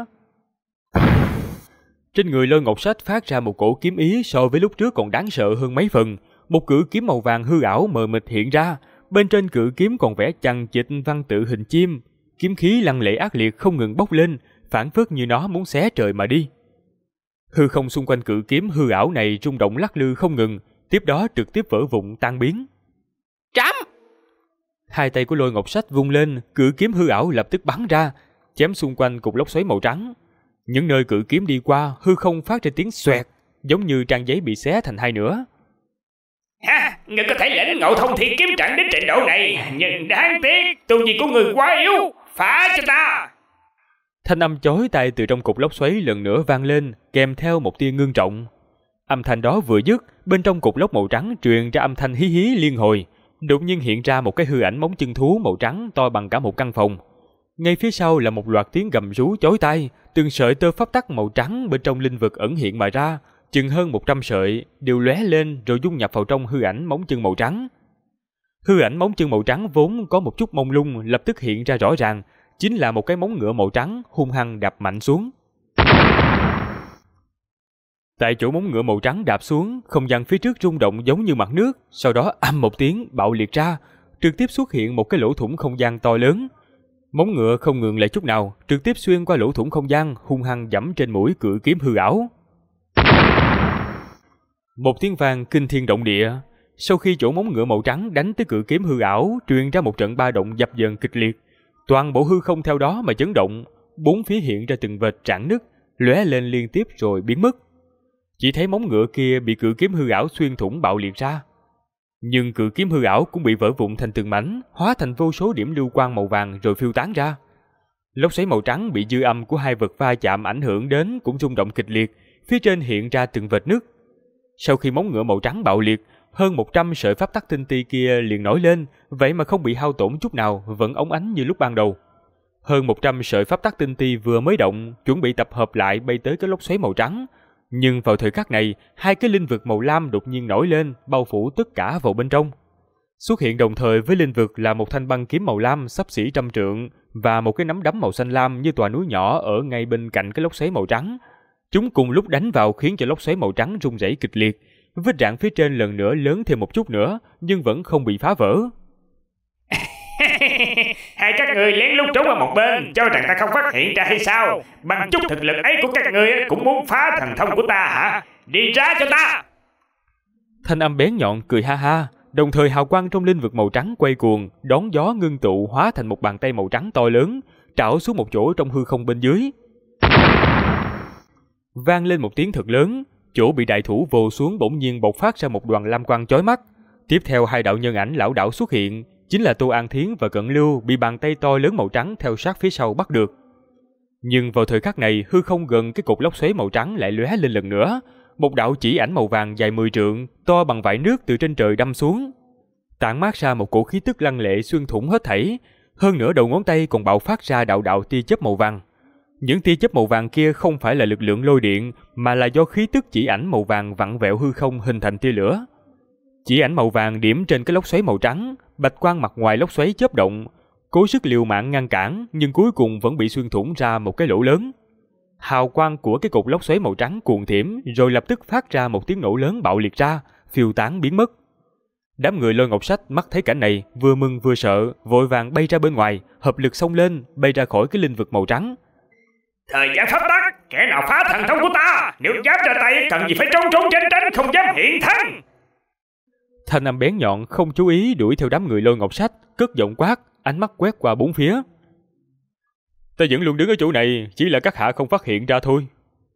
Trên người Lôi Ngọc Sách phát ra một cổ kiếm ý so với lúc trước còn đáng sợ hơn mấy phần. Một cự kiếm màu vàng hư ảo mờ mịt hiện ra, bên trên cự kiếm còn vẽ chằng chịt văn tự hình chim, kiếm khí lăng lệ ác liệt không ngừng bốc lên, phảng phất như nó muốn xé trời mà đi. Hư không xung quanh cự kiếm hư ảo này rung động lắc lư không ngừng, tiếp đó trực tiếp vỡ vụn tan biến. Chém! Hai tay của Lôi Ngọc Sách vung lên, cự kiếm hư ảo lập tức bắn ra, chém xung quanh cục lốc xoáy màu trắng. Những nơi cự kiếm đi qua, hư không phát ra tiếng xoẹt, giống như trang giấy bị xé thành hai nửa. Ha, ngươi có thể lĩnh ngộ thông thiên kiếm trận đến trình độ này, nhưng đáng tiếc, tu vi của ngươi quá yếu, phá cho ta. Thanh âm chói tai từ trong cục lốc xoáy lần nữa vang lên, kèm theo một tia ngưng trọng. Âm thanh đó vừa dứt, bên trong cục lốc màu trắng truyền ra âm thanh hí hí liên hồi, đột nhiên hiện ra một cái hư ảnh móng chân thú màu trắng to bằng cả một căn phòng. Ngay phía sau là một loạt tiếng gầm rú chói tai, từng sợi tơ pháp tắc màu trắng bên trong linh vực ẩn hiện mà ra, chừng hơn 100 sợi đều lóe lên rồi dung nhập vào trong hư ảnh móng chân màu trắng. Hư ảnh móng chân màu trắng vốn có một chút mông lung lập tức hiện ra rõ ràng, chính là một cái móng ngựa màu trắng hung hăng đạp mạnh xuống. Tại chỗ móng ngựa màu trắng đạp xuống, không gian phía trước rung động giống như mặt nước, sau đó ầm một tiếng bạo liệt ra, trực tiếp xuất hiện một cái lỗ thủng không gian to lớn. Móng ngựa không ngừng lại chút nào, trực tiếp xuyên qua lỗ thủng không gian, hung hăng giẫm trên mũi cự kiếm hư ảo. Một tiếng vang kinh thiên động địa, sau khi chỗ móng ngựa màu trắng đánh tới cự kiếm hư ảo, truyền ra một trận ba động dập dờn kịch liệt, toàn bộ hư không theo đó mà chấn động, bốn phía hiện ra từng vệt rạn nứt, lóe lên liên tiếp rồi biến mất. Chỉ thấy móng ngựa kia bị cự kiếm hư ảo xuyên thủng bạo liệt ra. Nhưng cự kiếm hư ảo cũng bị vỡ vụn thành từng mảnh, hóa thành vô số điểm lưu quang màu vàng rồi phiêu tán ra. Lốc xoáy màu trắng bị dư âm của hai vật va chạm ảnh hưởng đến cũng rung động kịch liệt, phía trên hiện ra từng vệt nứt. Sau khi móng ngựa màu trắng bạo liệt, hơn 100 sợi pháp tắc tinh ti kia liền nổi lên, vậy mà không bị hao tổn chút nào, vẫn óng ánh như lúc ban đầu. Hơn 100 sợi pháp tắc tinh ti vừa mới động, chuẩn bị tập hợp lại bay tới cái lốc xoáy màu trắng. Nhưng vào thời khắc này, hai cái linh vực màu lam đột nhiên nổi lên, bao phủ tất cả vào bên trong. Xuất hiện đồng thời với linh vực là một thanh băng kiếm màu lam xấp xỉ 100 trượng và một cái nắm đấm màu xanh lam như tòa núi nhỏ ở ngay bên cạnh cái lốc xoáy màu trắng. Chúng cùng lúc đánh vào khiến cho lốc xoáy màu trắng rung rẩy kịch liệt. Vết rạn phía trên lần nữa lớn thêm một chút nữa, nhưng vẫn không bị phá vỡ. Hai các người lén lút trốn ở một bên, cho rằng ta không phát hiện ra hay sao? Bằng chút thực lực ấy của các người cũng muốn phá thần thông của ta hả? Đi ra cho ta! Thanh âm bén nhọn cười ha ha, đồng thời hào quang trong linh vực màu trắng quay cuồng, đón gió ngưng tụ hóa thành một bàn tay màu trắng to lớn, trảo xuống một chỗ trong hư không bên dưới. Vang lên một tiếng thật lớn, chỗ bị đại thủ vồ xuống bỗng nhiên bộc phát ra một đoàn lam quang chói mắt. Tiếp theo hai đạo nhân ảnh lão đảo xuất hiện, chính là Tô An Thiến và Cận Lưu bị bàn tay to lớn màu trắng theo sát phía sau bắt được. Nhưng vào thời khắc này, hư không gần cái cột lốc xoáy màu trắng lại lóe lên lần nữa, một đạo chỉ ảnh màu vàng dài 10 trượng, to bằng vải nước từ trên trời đâm xuống, tản mát ra một cổ khí tức lăng lệ xuyên thủng hết thảy, hơn nữa đầu ngón tay còn bạo phát ra đạo đạo tia chớp màu vàng. Những tia chớp màu vàng kia không phải là lực lượng lôi điện, mà là do khí tức chỉ ảnh màu vàng vặn vẹo hư không hình thành tia lửa. Chỉ ảnh màu vàng điểm trên cái lốc xoáy màu trắng, bạch quang mặt ngoài lốc xoáy chớp động, cố sức liều mạng ngăn cản, nhưng cuối cùng vẫn bị xuyên thủng ra một cái lỗ lớn. Hào quang của cái cột lốc xoáy màu trắng cuồn thiểm, rồi lập tức phát ra một tiếng nổ lớn bạo liệt ra, phiêu tán biến mất. Đám người Lôi Ngọc Sách mắt thấy cảnh này, vừa mừng vừa sợ, vội vàng bay ra bên ngoài, hợp lực xông lên, bay ra khỏi cái linh vực màu trắng. Thời gian pháp tắc, kẻ nào phá thần thông của ta, nếu dám ra tay cần gì phải trốn trốn tránh tránh, không dám hiện thân. Thanh âm bén nhọn không chú ý đuổi theo đám người Lôi Ngọc Sách, cất giọng quát, ánh mắt quét qua bốn phía. Ta vẫn luôn đứng ở chỗ này, chỉ là các hạ không phát hiện ra thôi.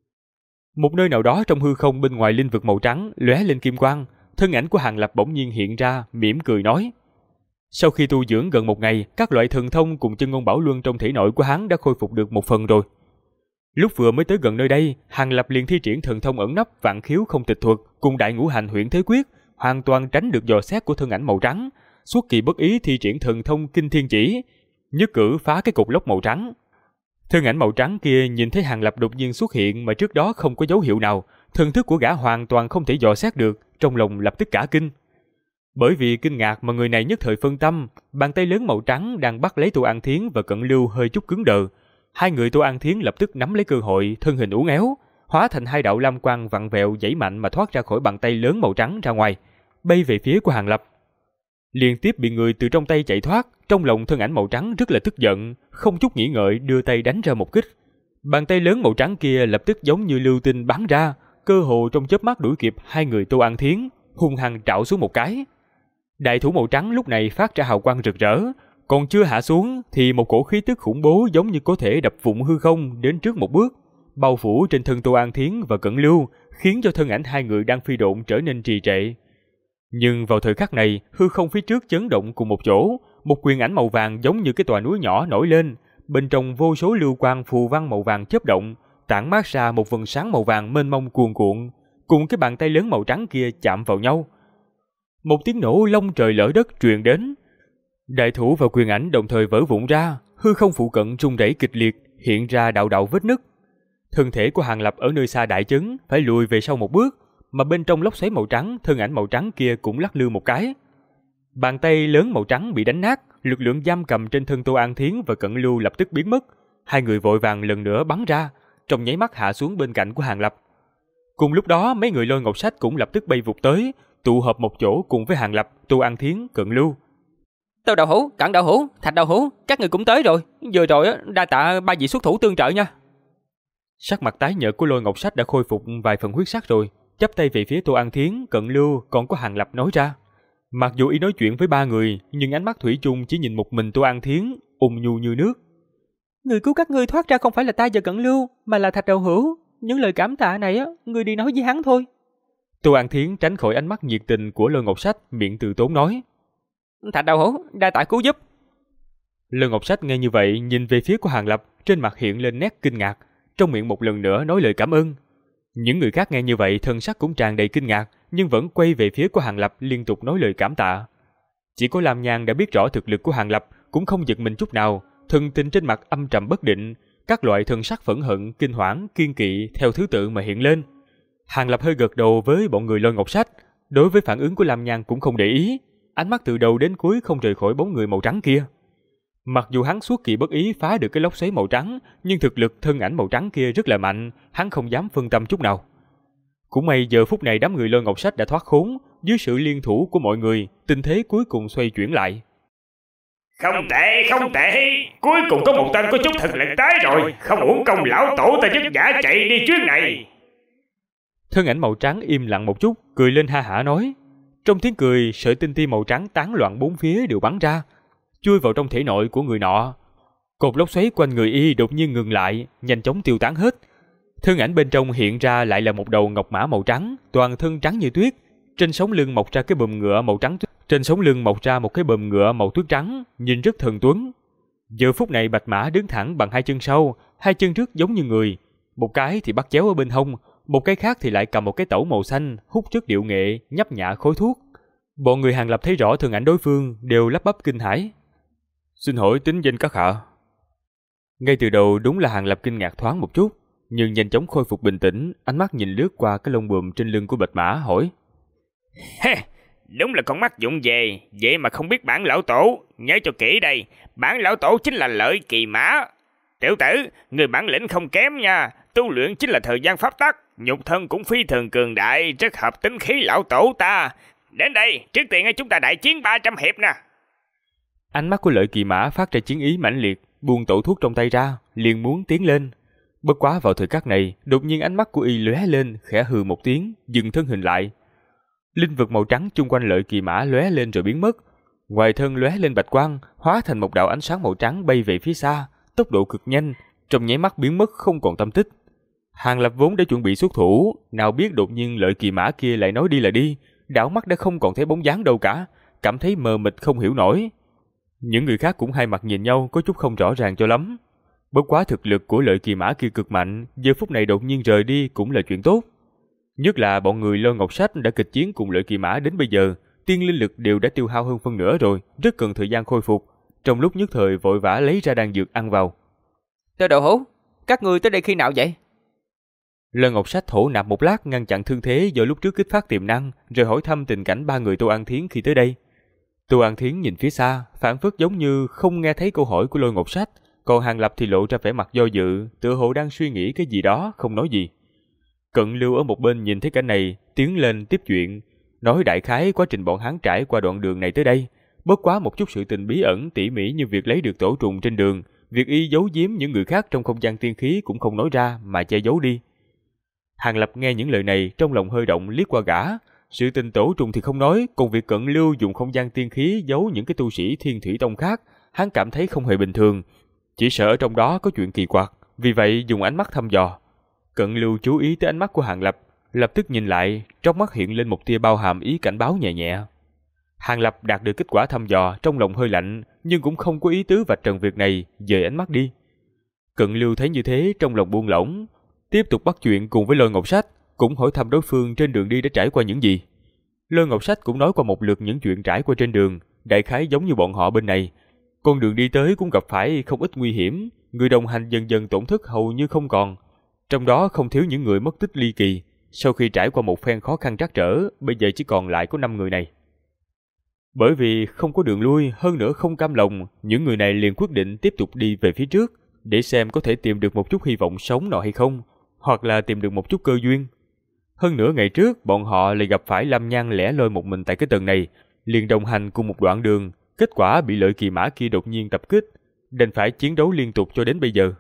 Một nơi nào đó trong hư không bên ngoài linh vực màu trắng lóe lên kim quang, thân ảnh của Hàng Lập bỗng nhiên hiện ra, mỉm cười nói: sau khi tu dưỡng gần một ngày, các loại thần thông cùng chân ngôn bảo luân trong thể nội của hắn đã khôi phục được một phần rồi. Lúc vừa mới tới gần nơi đây, Hàng Lập liền thi triển thần thông ẩn nấp vạn khiếu không tịch thuật cùng đại ngũ hành huyễn thế quyết, hoàn toàn tránh được dò xét của thân ảnh màu trắng. Xuất kỳ bất ý thi triển thần thông kinh thiên chỉ, nhất cử phá cái cột lốc màu trắng. Thân ảnh màu trắng kia nhìn thấy Hàng Lập đột nhiên xuất hiện mà trước đó không có dấu hiệu nào, thần thức của gã hoàn toàn không thể dò xét được, trong lòng lập tức cả kinh. Bởi vì kinh ngạc mà người này nhất thời phân tâm, bàn tay lớn màu trắng đang bắt lấy Tô An Thiến và Cận Lưu hơi chút cứng đờ. Hai người Tô An Thiến lập tức nắm lấy cơ hội, thân hình uốn éo, hóa thành hai đạo lam quang vặn vẹo giãy mạnh mà thoát ra khỏi bàn tay lớn màu trắng ra ngoài, bay về phía của Hàng Lập. Liên tiếp bị người từ trong tay chạy thoát, trong lòng thân ảnh màu trắng rất là tức giận, không chút nghĩ ngợi đưa tay đánh ra một kích. Bàn tay lớn màu trắng kia lập tức giống như lưu tinh bắn ra, cơ hồ trong chớp mắt đuổi kịp hai người Tô An Thiến, hung hăng trảo xuống một cái. Đại thủ màu trắng lúc này phát ra hào quang rực rỡ, còn chưa hạ xuống thì một cổ khí tức khủng bố giống như có thể đập vụn hư không đến trước một bước, bao phủ trên thân Tô An Thiến và Cận Lưu, khiến cho thân ảnh hai người đang phi độn trở nên trì trệ. Nhưng vào thời khắc này, hư không phía trước chấn động cùng một chỗ, một quyền ảnh màu vàng giống như cái tòa núi nhỏ nổi lên, bên trong vô số lưu quang phù văn màu vàng chớp động, tản mát ra một vầng sáng màu vàng mênh mông cuồn cuộn, cùng cái bàn tay lớn màu trắng kia chạm vào nhau. Một tiếng nổ long trời lở đất truyền đến. Đại thủ và quyền ảnh đồng thời vỡ vụn ra, hư không phụ cận rung rẩy kịch liệt, hiện ra đạo đạo vết nứt. Thân thể của Hàng Lập ở nơi xa đại chấn phải lùi về sau một bước, mà bên trong lốc xoáy màu trắng, thân ảnh màu trắng kia cũng lắc lư một cái. Bàn tay lớn màu trắng bị đánh nát, lực lượng giam cầm trên thân Tô An Thiến và Cận Lưu lập tức biến mất. Hai người vội vàng lần nữa bắn ra, trong nháy mắt hạ xuống bên cạnh của Hàng Lập. Cùng lúc đó, mấy người Lôi Ngọc Sách cũng lập tức bay vụt tới, tụ hợp một chỗ cùng với Hàng Lập, Tô An Thiến, Cận Lưu. Tô Đậu Hữu, Cận Đậu Hữu, Thạch Đậu Hữu, các người cũng tới rồi. Vừa rồi đa tạ ba vị xuất thủ tương trợ nha. Sắc mặt tái nhợt của Lôi Ngọc Sách đã khôi phục vài phần huyết sắc rồi, chắp tay về phía Tô An Thiến, Cận Lưu còn có Hàng Lập nói ra. Mặc dù ý nói chuyện với ba người, nhưng ánh mắt thủy chung chỉ nhìn một mình Tô An Thiến, ôn nhu như nước. Người cứu các ngươi thoát ra không phải là ta và Cận Lưu, mà là Thạch Đầu Hữu. Những lời cảm tạ này ngươi đi nói với hắn thôi. Tô An Thiến tránh khỏi ánh mắt nhiệt tình của Lôi Ngọc Sách, miệng từ tốn nói. Thạch Đầu Hữu, đa tạ cứu giúp. Lôi Ngọc Sách nghe như vậy, nhìn về phía của Hàng Lập, trên mặt hiện lên nét kinh ngạc, trong miệng một lần nữa nói lời cảm ơn. Những người khác nghe như vậy, thân sắc cũng tràn đầy kinh ngạc, nhưng vẫn quay về phía của Hàng Lập liên tục nói lời cảm tạ. Chỉ có Lam Nhan đã biết rõ thực lực của Hàng Lập, cũng không giật mình chút nào, thần tình trên mặt âm trầm bất định, các loại thần sắc phẫn hận, kinh hoảng, kiên kỵ theo thứ tự mà hiện lên. Hàng Lập hơi gật đầu với bọn người Lôi Ngọc Sách, đối với phản ứng của Lam Nhan cũng không để ý, ánh mắt từ đầu đến cuối không rời khỏi bóng người màu trắng kia. Mặc dù hắn xuất kỳ bất ý phá được cái lốc xoáy màu trắng, nhưng thực lực thân ảnh màu trắng kia rất là mạnh, hắn không dám phân tâm chút nào. Cũng may giờ phút này đám người Lôi Ngọc Sách đã thoát khốn, dưới sự liên thủ của mọi người, tình thế cuối cùng xoay chuyển lại. Không tệ, cuối cùng có một tên có chút thực lực tới rồi, không uổng công lão tổ ta vất vả chạy đi chuyến này. Thân ảnh màu trắng im lặng một chút, cười lên ha hả nói. Trong tiếng cười, sợi tinh ti màu trắng tán loạn bốn phía đều bắn ra, chui vào trong thể nội của người nọ. Cột lốc xoáy quanh người y đột nhiên ngừng lại, nhanh chóng tiêu tán hết. Thân ảnh bên trong hiện ra lại là một đầu ngọc mã màu trắng, toàn thân trắng như tuyết. Trên sống lưng mọc ra cái bờm ngựa màu trắng. Trên sống lưng mọc ra một cái bờm ngựa màu tuyết trắng, nhìn rất thần tuấn. Giờ phút này bạch mã đứng thẳng bằng hai chân sau, hai chân trước giống như người, một cái thì bắt chéo ở bên hông, một cái khác thì lại cầm một cái tẩu màu xanh, hút rất điệu nghệ, nhấp nhả khói thuốc. Bọn người Hàng Lập thấy rõ thân ảnh đối phương, đều lắp bắp kinh hãi. Xin hỏi tính danh các hạ. Ngay từ đầu đúng là Hàng Lập kinh ngạc thoáng một chút, nhưng nhanh chóng khôi phục bình tĩnh, ánh mắt nhìn lướt qua cái lông bườm trên lưng của bạch mã hỏi. Đúng là con mắt dụng về, vậy mà không biết bản lão tổ. Nhớ cho kỹ đây, bản lão tổ chính là Lợi Kỳ Mã. Tiểu tử, người bản lĩnh không kém nha, tu luyện chính là thời gian pháp tắc, nhục thân cũng phi thường cường đại, rất hợp tính khí lão tổ ta. Đến đây, trước tiên chúng ta đại chiến 300 hiệp nè. Ánh mắt của Lợi Kỳ Mã phát ra chiến ý mãnh liệt, buông tẩu thuốc trong tay ra, liền muốn tiến lên. Bất quá vào thời khắc này, đột nhiên ánh mắt của y lóe lên, khẽ hừ một tiếng, dừng thân hình lại. Linh vực màu trắng chung quanh Lợi Kỳ Mã lóe lên rồi biến mất, ngoài thân lóe lên bạch quang, hóa thành một đạo ánh sáng màu trắng bay về phía xa, tốc độ cực nhanh, trong nháy mắt biến mất không còn tâm tích. Hàng Lập vốn đã chuẩn bị xuất thủ, nào biết đột nhiên Lợi Kỳ Mã kia lại nói đi là đi, đảo mắt đã không còn thấy bóng dáng đâu cả, cảm thấy mờ mịt không hiểu nổi. Những người khác cũng hai mặt nhìn nhau, có chút không rõ ràng cho lắm. Bất quá thực lực của Lợi Kỳ Mã kia cực mạnh, giờ phút này đột nhiên rời đi cũng là chuyện tốt. Nhất là bọn người Lôi Ngọc Sách đã kịch chiến cùng Lợi Kỳ Mã đến bây giờ, tiên linh lực đều đã tiêu hao hơn phân nửa rồi, rất cần thời gian khôi phục. Trong lúc nhất thời vội vã lấy ra đan dược ăn vào. Tiêu Đầu Hữu, các ngươi tới đây khi nào vậy? Lôi Ngọc Sách thổ nạp một lát ngăn chặn thương thế do lúc trước kích phát tiềm năng, rồi hỏi thăm tình cảnh ba người Tô An Thiến khi tới đây. Tô An Thiến nhìn phía xa, phản phất giống như không nghe thấy câu hỏi của Lôi Ngọc Sách, còn Hàng Lập thì lộ ra vẻ mặt do dự, tựa hồ đang suy nghĩ cái gì đó, không nói gì. Cận Lưu ở một bên nhìn thấy cảnh này, tiến lên tiếp chuyện, nói đại khái quá trình bọn hắn trải qua đoạn đường này tới đây, bất quá một chút sự tình bí ẩn tỉ mỉ như việc lấy được tổ trùng trên đường, việc y giấu giếm những người khác trong không gian tiên khí cũng không nói ra mà che giấu đi. Hàng Lập nghe những lời này trong lòng hơi động, liếc qua gã, sự tình tổ trùng thì không nói, còn việc Cận Lưu dùng không gian tiên khí giấu những cái tu sĩ Thiên Thủy Tông khác, hắn cảm thấy không hề bình thường, chỉ sợ ở trong đó có chuyện kỳ quặc, vì vậy dùng ánh mắt thăm dò. Cận Lưu chú ý tới ánh mắt của Hàng Lập, lập tức nhìn lại, trong mắt hiện lên một tia bao hàm ý cảnh báo nhẹ nhẹ. Hàng Lập đạt được kết quả thăm dò, trong lòng hơi lạnh, nhưng cũng không có ý tứ vạch trần việc này, dời ánh mắt đi. Cận Lưu thấy như thế, trong lòng buông lỏng, tiếp tục bắt chuyện cùng với Lôi Ngọc Sách, cũng hỏi thăm đối phương trên đường đi đã trải qua những gì. Lôi Ngọc Sách cũng nói qua một lượt những chuyện trải qua trên đường, đại khái giống như bọn họ bên này. Con đường đi tới cũng gặp phải không ít nguy hiểm, người đồng hành dần dần tổn thất hầu như không còn. Trong đó không thiếu những người mất tích ly kỳ, sau khi trải qua một phen khó khăn trắc trở, bây giờ chỉ còn lại có 5 người này. Bởi vì không có đường lui, hơn nữa không cam lòng, những người này liền quyết định tiếp tục đi về phía trước, để xem có thể tìm được một chút hy vọng sống nào hay không, hoặc là tìm được một chút cơ duyên. Hơn nữa ngày trước, bọn họ lại gặp phải Lam Nhan lẻ loi một mình tại cái tầng này, liền đồng hành cùng một đoạn đường, kết quả bị Lợi Kỳ Mã kia đột nhiên tập kích, đành phải chiến đấu liên tục cho đến bây giờ.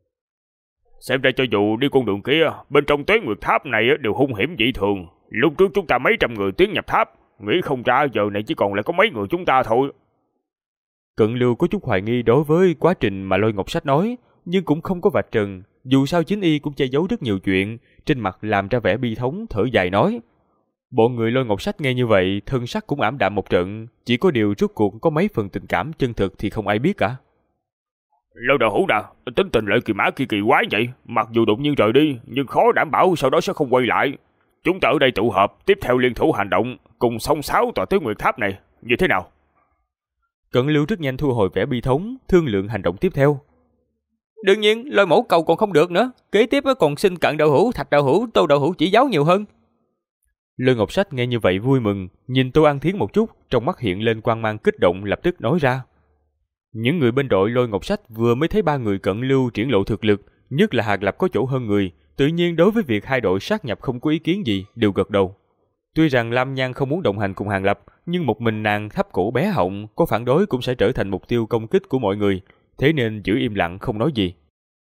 Xem ra cho dù đi con đường kia, bên trong Tuế Nguyệt Tháp này đều hung hiểm dị thường. Lúc trước chúng ta mấy trăm người tiến nhập tháp, nghĩ không ra giờ này chỉ còn lại có mấy người chúng ta thôi. Cận Lưu có chút hoài nghi đối với quá trình mà Lôi Ngọc Sách nói, nhưng cũng không có vạch trần, dù sao chính y cũng che giấu rất nhiều chuyện, trên mặt làm ra vẻ bi thống thở dài nói. Bọn người Lôi Ngọc Sách nghe như vậy, thân sắc cũng ảm đạm một trận, chỉ có điều rốt cuộc có mấy phần tình cảm chân thực thì không ai biết cả. Lôi Đạo Hữu nè, tính tình Lợi Kỳ Mã kia kỳ quái vậy, mặc dù đột nhiên rời đi, nhưng khó đảm bảo sau đó sẽ không quay lại. Chúng ta ở đây tụ họp, tiếp theo liên thủ hành động, cùng xông xáo tòa Tuế Nguyệt Tháp này, như thế nào? Cận Lưu rất nhanh thu hồi vẻ bi thống, thương lượng hành động tiếp theo. Đương nhiên, Lôi Mẫu cầu còn không được nữa, kế tiếp còn xin Cận Đạo Hữu, Thạch Đạo Hữu, Tô Đạo Hữu chỉ giáo nhiều hơn. Lôi Ngọc Sách nghe như vậy vui mừng, nhìn Tô An Thiến một chút, trong mắt hiện lên quang mang kích động, lập tức nói ra. Những người bên đội Lôi Ngọc Sách vừa mới thấy ba người Cận Lưu triển lộ thực lực, nhất là Hạc Lập có chỗ hơn người, tự nhiên đối với việc hai đội sát nhập không có ý kiến gì, đều gật đầu. Tuy rằng Lam Nhan không muốn đồng hành cùng Hàn Lập, nhưng một mình nàng thấp cổ bé họng, có phản đối cũng sẽ trở thành mục tiêu công kích của mọi người, thế nên giữ im lặng không nói gì.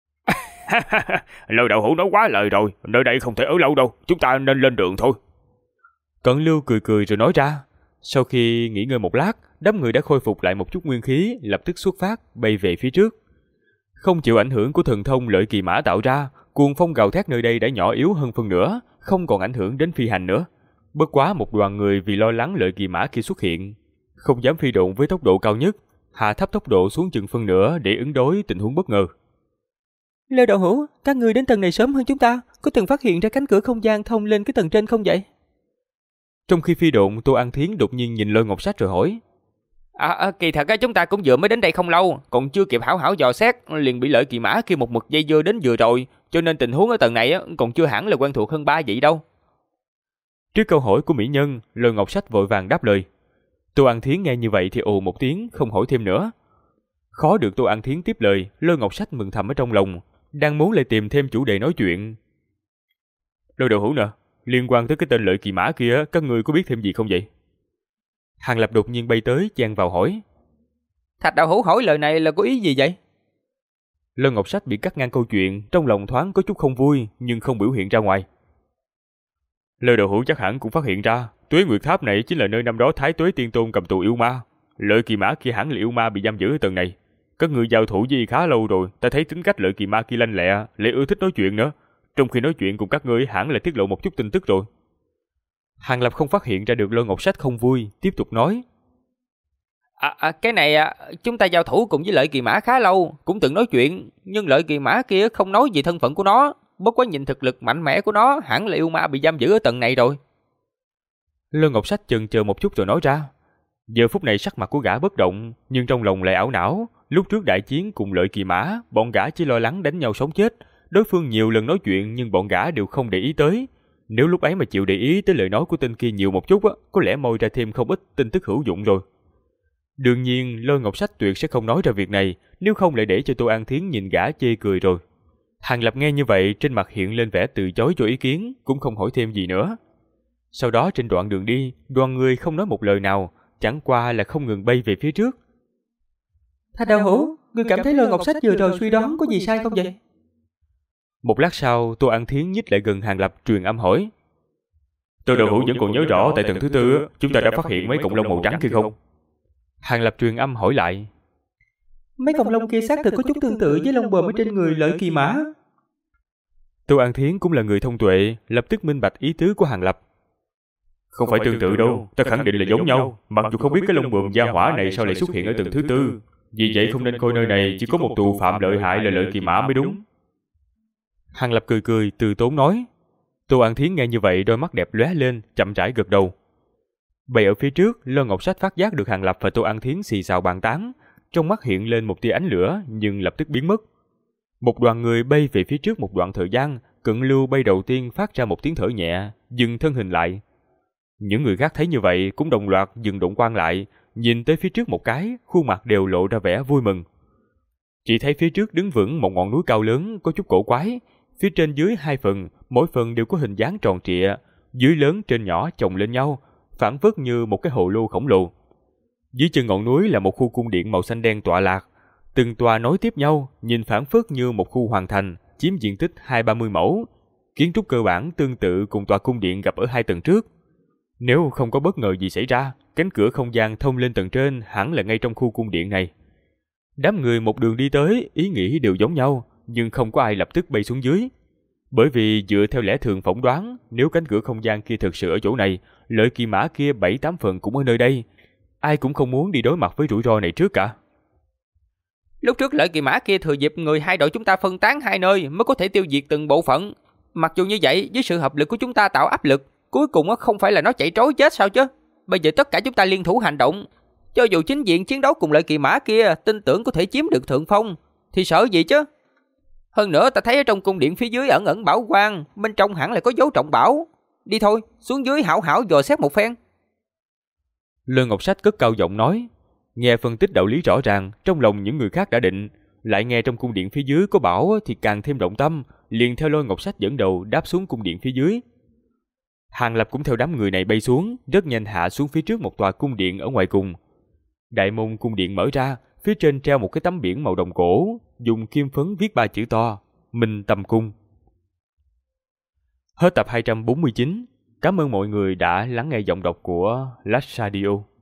Lôi Đạo Hữu nói quá lời rồi, nơi đây không thể ở lâu đâu, chúng ta nên lên đường thôi. Cận Lưu cười cười rồi nói ra. Sau khi nghỉ ngơi một lát, đám người đã khôi phục lại một chút nguyên khí, lập tức xuất phát, bay về phía trước. Không chịu ảnh hưởng của thần thông Lợi Kỳ Mã tạo ra, cuồng phong gào thét nơi đây đã nhỏ yếu hơn phân nửa, không còn ảnh hưởng đến phi hành nữa. Bất quá một đoàn người vì lo lắng Lợi Kỳ Mã kia xuất hiện, không dám phi độn với tốc độ cao nhất, hạ thấp tốc độ xuống chừng phân nửa để ứng đối tình huống bất ngờ. Lôi Đạo Hữu, các người đến tầng này sớm hơn chúng ta, có từng phát hiện ra cánh cửa không gian thông lên cái tầng trên không vậy? Trong khi phi độn, Tô An Thiến đột nhiên nhìn Lôi Ngọc Sách rồi hỏi. Kỳ thật chúng ta cũng vừa mới đến đây không lâu, còn chưa kịp hảo hảo dò xét, liền bị Lợi Kỳ Mã kia một mực dây dưa đến vừa rồi, cho nên tình huống ở tầng này còn chưa hẳn là quen thuộc hơn ba vị đâu. Trước câu hỏi của mỹ nhân, Lôi Ngọc Sách vội vàng đáp lời. Tô An Thiến nghe như vậy thì ồ một tiếng, không hỏi thêm nữa. Khó được Tô An Thiến tiếp lời, Lôi Ngọc Sách mừng thầm ở trong lòng, đang muốn lại tìm thêm chủ đề nói chuyện. Lôi Đạo Hữu nè, liên quan tới cái tên Lợi Kỳ Mã kia, các người có biết thêm gì không vậy? Hàng Lập đột nhiên bay tới, chen vào hỏi. Thạch Đạo Hữu hỏi lời này là có ý gì vậy? Lôi Ngọc Sách bị cắt ngang câu chuyện, trong lòng thoáng có chút không vui, nhưng không biểu hiện ra ngoài. Lôi Đạo Hữu chắc hẳn cũng phát hiện ra, Tuế Nguyệt Tháp này chính là nơi năm đó Thái Tuế Tiên Tôn cầm tù yêu ma. Lợi Kỳ Mã kia hẳn là yêu ma bị giam giữ ở tầng này. Các người giao thủ với khá lâu rồi, ta thấy tính cách Lợi Kỳ Mã kia lanh lẹ, lại ưa thích nói chuyện nữa. Trong khi nói chuyện cùng các ngươi hẳn là tiết lộ một chút tin tức rồi. Hàng Lập không phát hiện ra được Lôi Ngọc Sách không vui, tiếp tục nói. Cái này chúng ta giao thủ cùng với Lợi Kỳ Mã khá lâu, cũng từng nói chuyện, nhưng Lợi Kỳ Mã kia không nói gì thân phận của nó, bất quá nhìn thực lực mạnh mẽ của nó, hẳn là yêu ma bị giam giữ ở tầng này rồi. Lôi Ngọc Sách chần chờ một chút rồi nói ra. Giờ phút này sắc mặt của gã bất động, nhưng trong lòng lại ảo não. Lúc trước đại chiến cùng Lợi Kỳ Mã, bọn gã chỉ lo lắng đánh nhau sống chết. Đối phương nhiều lần nói chuyện nhưng bọn gã đều không để ý tới. Nếu lúc ấy mà chịu để ý tới lời nói của tên kia nhiều một chút, có lẽ moi ra thêm không ít tin tức hữu dụng rồi. Đương nhiên, Lôi Ngọc Sách tuyệt sẽ không nói ra việc này, nếu không lại để cho Tô An Thiến nhìn gã chê cười rồi. Hàng Lập nghe như vậy, trên mặt hiện lên vẻ từ chối cho ý kiến, cũng không hỏi thêm gì nữa. Sau đó trên đoạn đường đi, đoàn người không nói một lời nào, chẳng qua là không ngừng bay về phía trước. Thạch Đạo Hữu, ngươi cảm thấy Lôi Ngọc Sách vừa rồi suy đoán có gì sai không vậy? Một lát sau, Tô An Thiến nhích lại gần Hàng Lập truyền âm hỏi. Tô Đạo Hữu vẫn còn nhớ rõ tại tầng thứ tư, chúng ta đã phát hiện mấy cọng lông màu trắng kia không? Hàng Lập truyền âm hỏi lại. Mấy cọng lông kia xác thực có chút tương tự với lông bờm ở trên người Lợi Kỳ Mã. Tô An Thiến cũng là người thông tuệ, lập tức minh bạch ý tứ của Hàng Lập. Không phải tương tự đâu, ta khẳng định là giống nhau, mặc dù không biết cái lông bờm gia hỏa này sao lại xuất hiện ở tầng thứ tư. Vì vậy không nên coi nơi này chỉ có một tù phạm lợi hại là Lợi Kỳ Mã mới đúng. Hàng Lập cười cười, từ tốn nói. Tô An Thiến nghe như vậy đôi mắt đẹp lóe lên, chậm rãi gật đầu. Bay ở phía trước, Lôi Ngọc Sách phát giác được Hàng Lập và Tô An Thiến xì xào bàn tán, trong mắt hiện lên một tia ánh lửa nhưng lập tức biến mất. Một đoàn người bay về phía trước một đoạn thời gian, Cận Lưu bay đầu tiên phát ra một tiếng thở nhẹ, dừng thân hình lại. Những người khác thấy như vậy cũng đồng loạt dừng động quan lại, nhìn tới phía trước một cái, khuôn mặt đều lộ ra vẻ vui mừng. Chỉ thấy phía trước đứng vững một ngọn núi cao lớn có chút cổ quái, phía trên dưới hai phần, mỗi phần đều có hình dáng tròn trịa, dưới lớn trên nhỏ chồng lên nhau, phảng phất như một cái hồ lô khổng lồ. Dưới chân ngọn núi là một khu cung điện màu xanh đen tọa lạc, từng tòa nối tiếp nhau, nhìn phảng phất như một khu hoàn thành, chiếm diện tích 20-30 mẫu. Kiến trúc cơ bản tương tự cùng tòa cung điện gặp ở hai tầng trước. Nếu không có bất ngờ gì xảy ra, cánh cửa không gian thông lên tầng trên hẳn là ngay trong khu cung điện này. Đám người một đường đi tới, ý nghĩ đều giống nhau, nhưng không có ai lập tức bay xuống dưới. Bởi vì dựa theo lẽ thường phỏng đoán, nếu cánh cửa không gian kia thực sự ở chỗ này, lợi kỳ mã kia 7-8 phần cũng ở nơi đây. Ai cũng không muốn đi đối mặt với rủi ro này trước cả. Lúc trước lợi kỳ mã kia thừa dịp người hai đội chúng ta phân tán hai nơi mới có thể tiêu diệt từng bộ phận. Mặc dù như vậy, với sự hợp lực của chúng ta tạo áp lực, cuối cùng không phải là nó chạy trối chết sao chứ? Bây giờ tất cả chúng ta liên thủ hành động. Cho dù chính diện chiến đấu cùng lợi kỳ mã kia tin tưởng có thể chiếm được thượng phong, thì sợ gì chứ? Hơn nữa ta thấy ở trong cung điện phía dưới ẩn ẩn bảo quang, bên trong hẳn là có dấu trọng bảo. Đi thôi, xuống dưới hảo hảo dò xét một phen. Lôi Ngọc Sách cất cao giọng nói. Nghe phân tích đạo lý rõ ràng, trong lòng những người khác đã định, lại nghe trong cung điện phía dưới có bảo thì càng thêm động tâm, liền theo Lôi Ngọc Sách dẫn đầu đáp xuống cung điện phía dưới. Hàng Lập cũng theo đám người này bay xuống, rất nhanh hạ xuống phía trước một tòa cung điện ở ngoài cùng. Đại môn cung điện mở ra, phía trên treo một cái tấm biển màu đồng cổ, dùng kim phấn viết 3 chữ to: Minh Tâm Cung. Hết tập 249. Cảm ơn mọi người đã lắng nghe giọng đọc của Last Radio.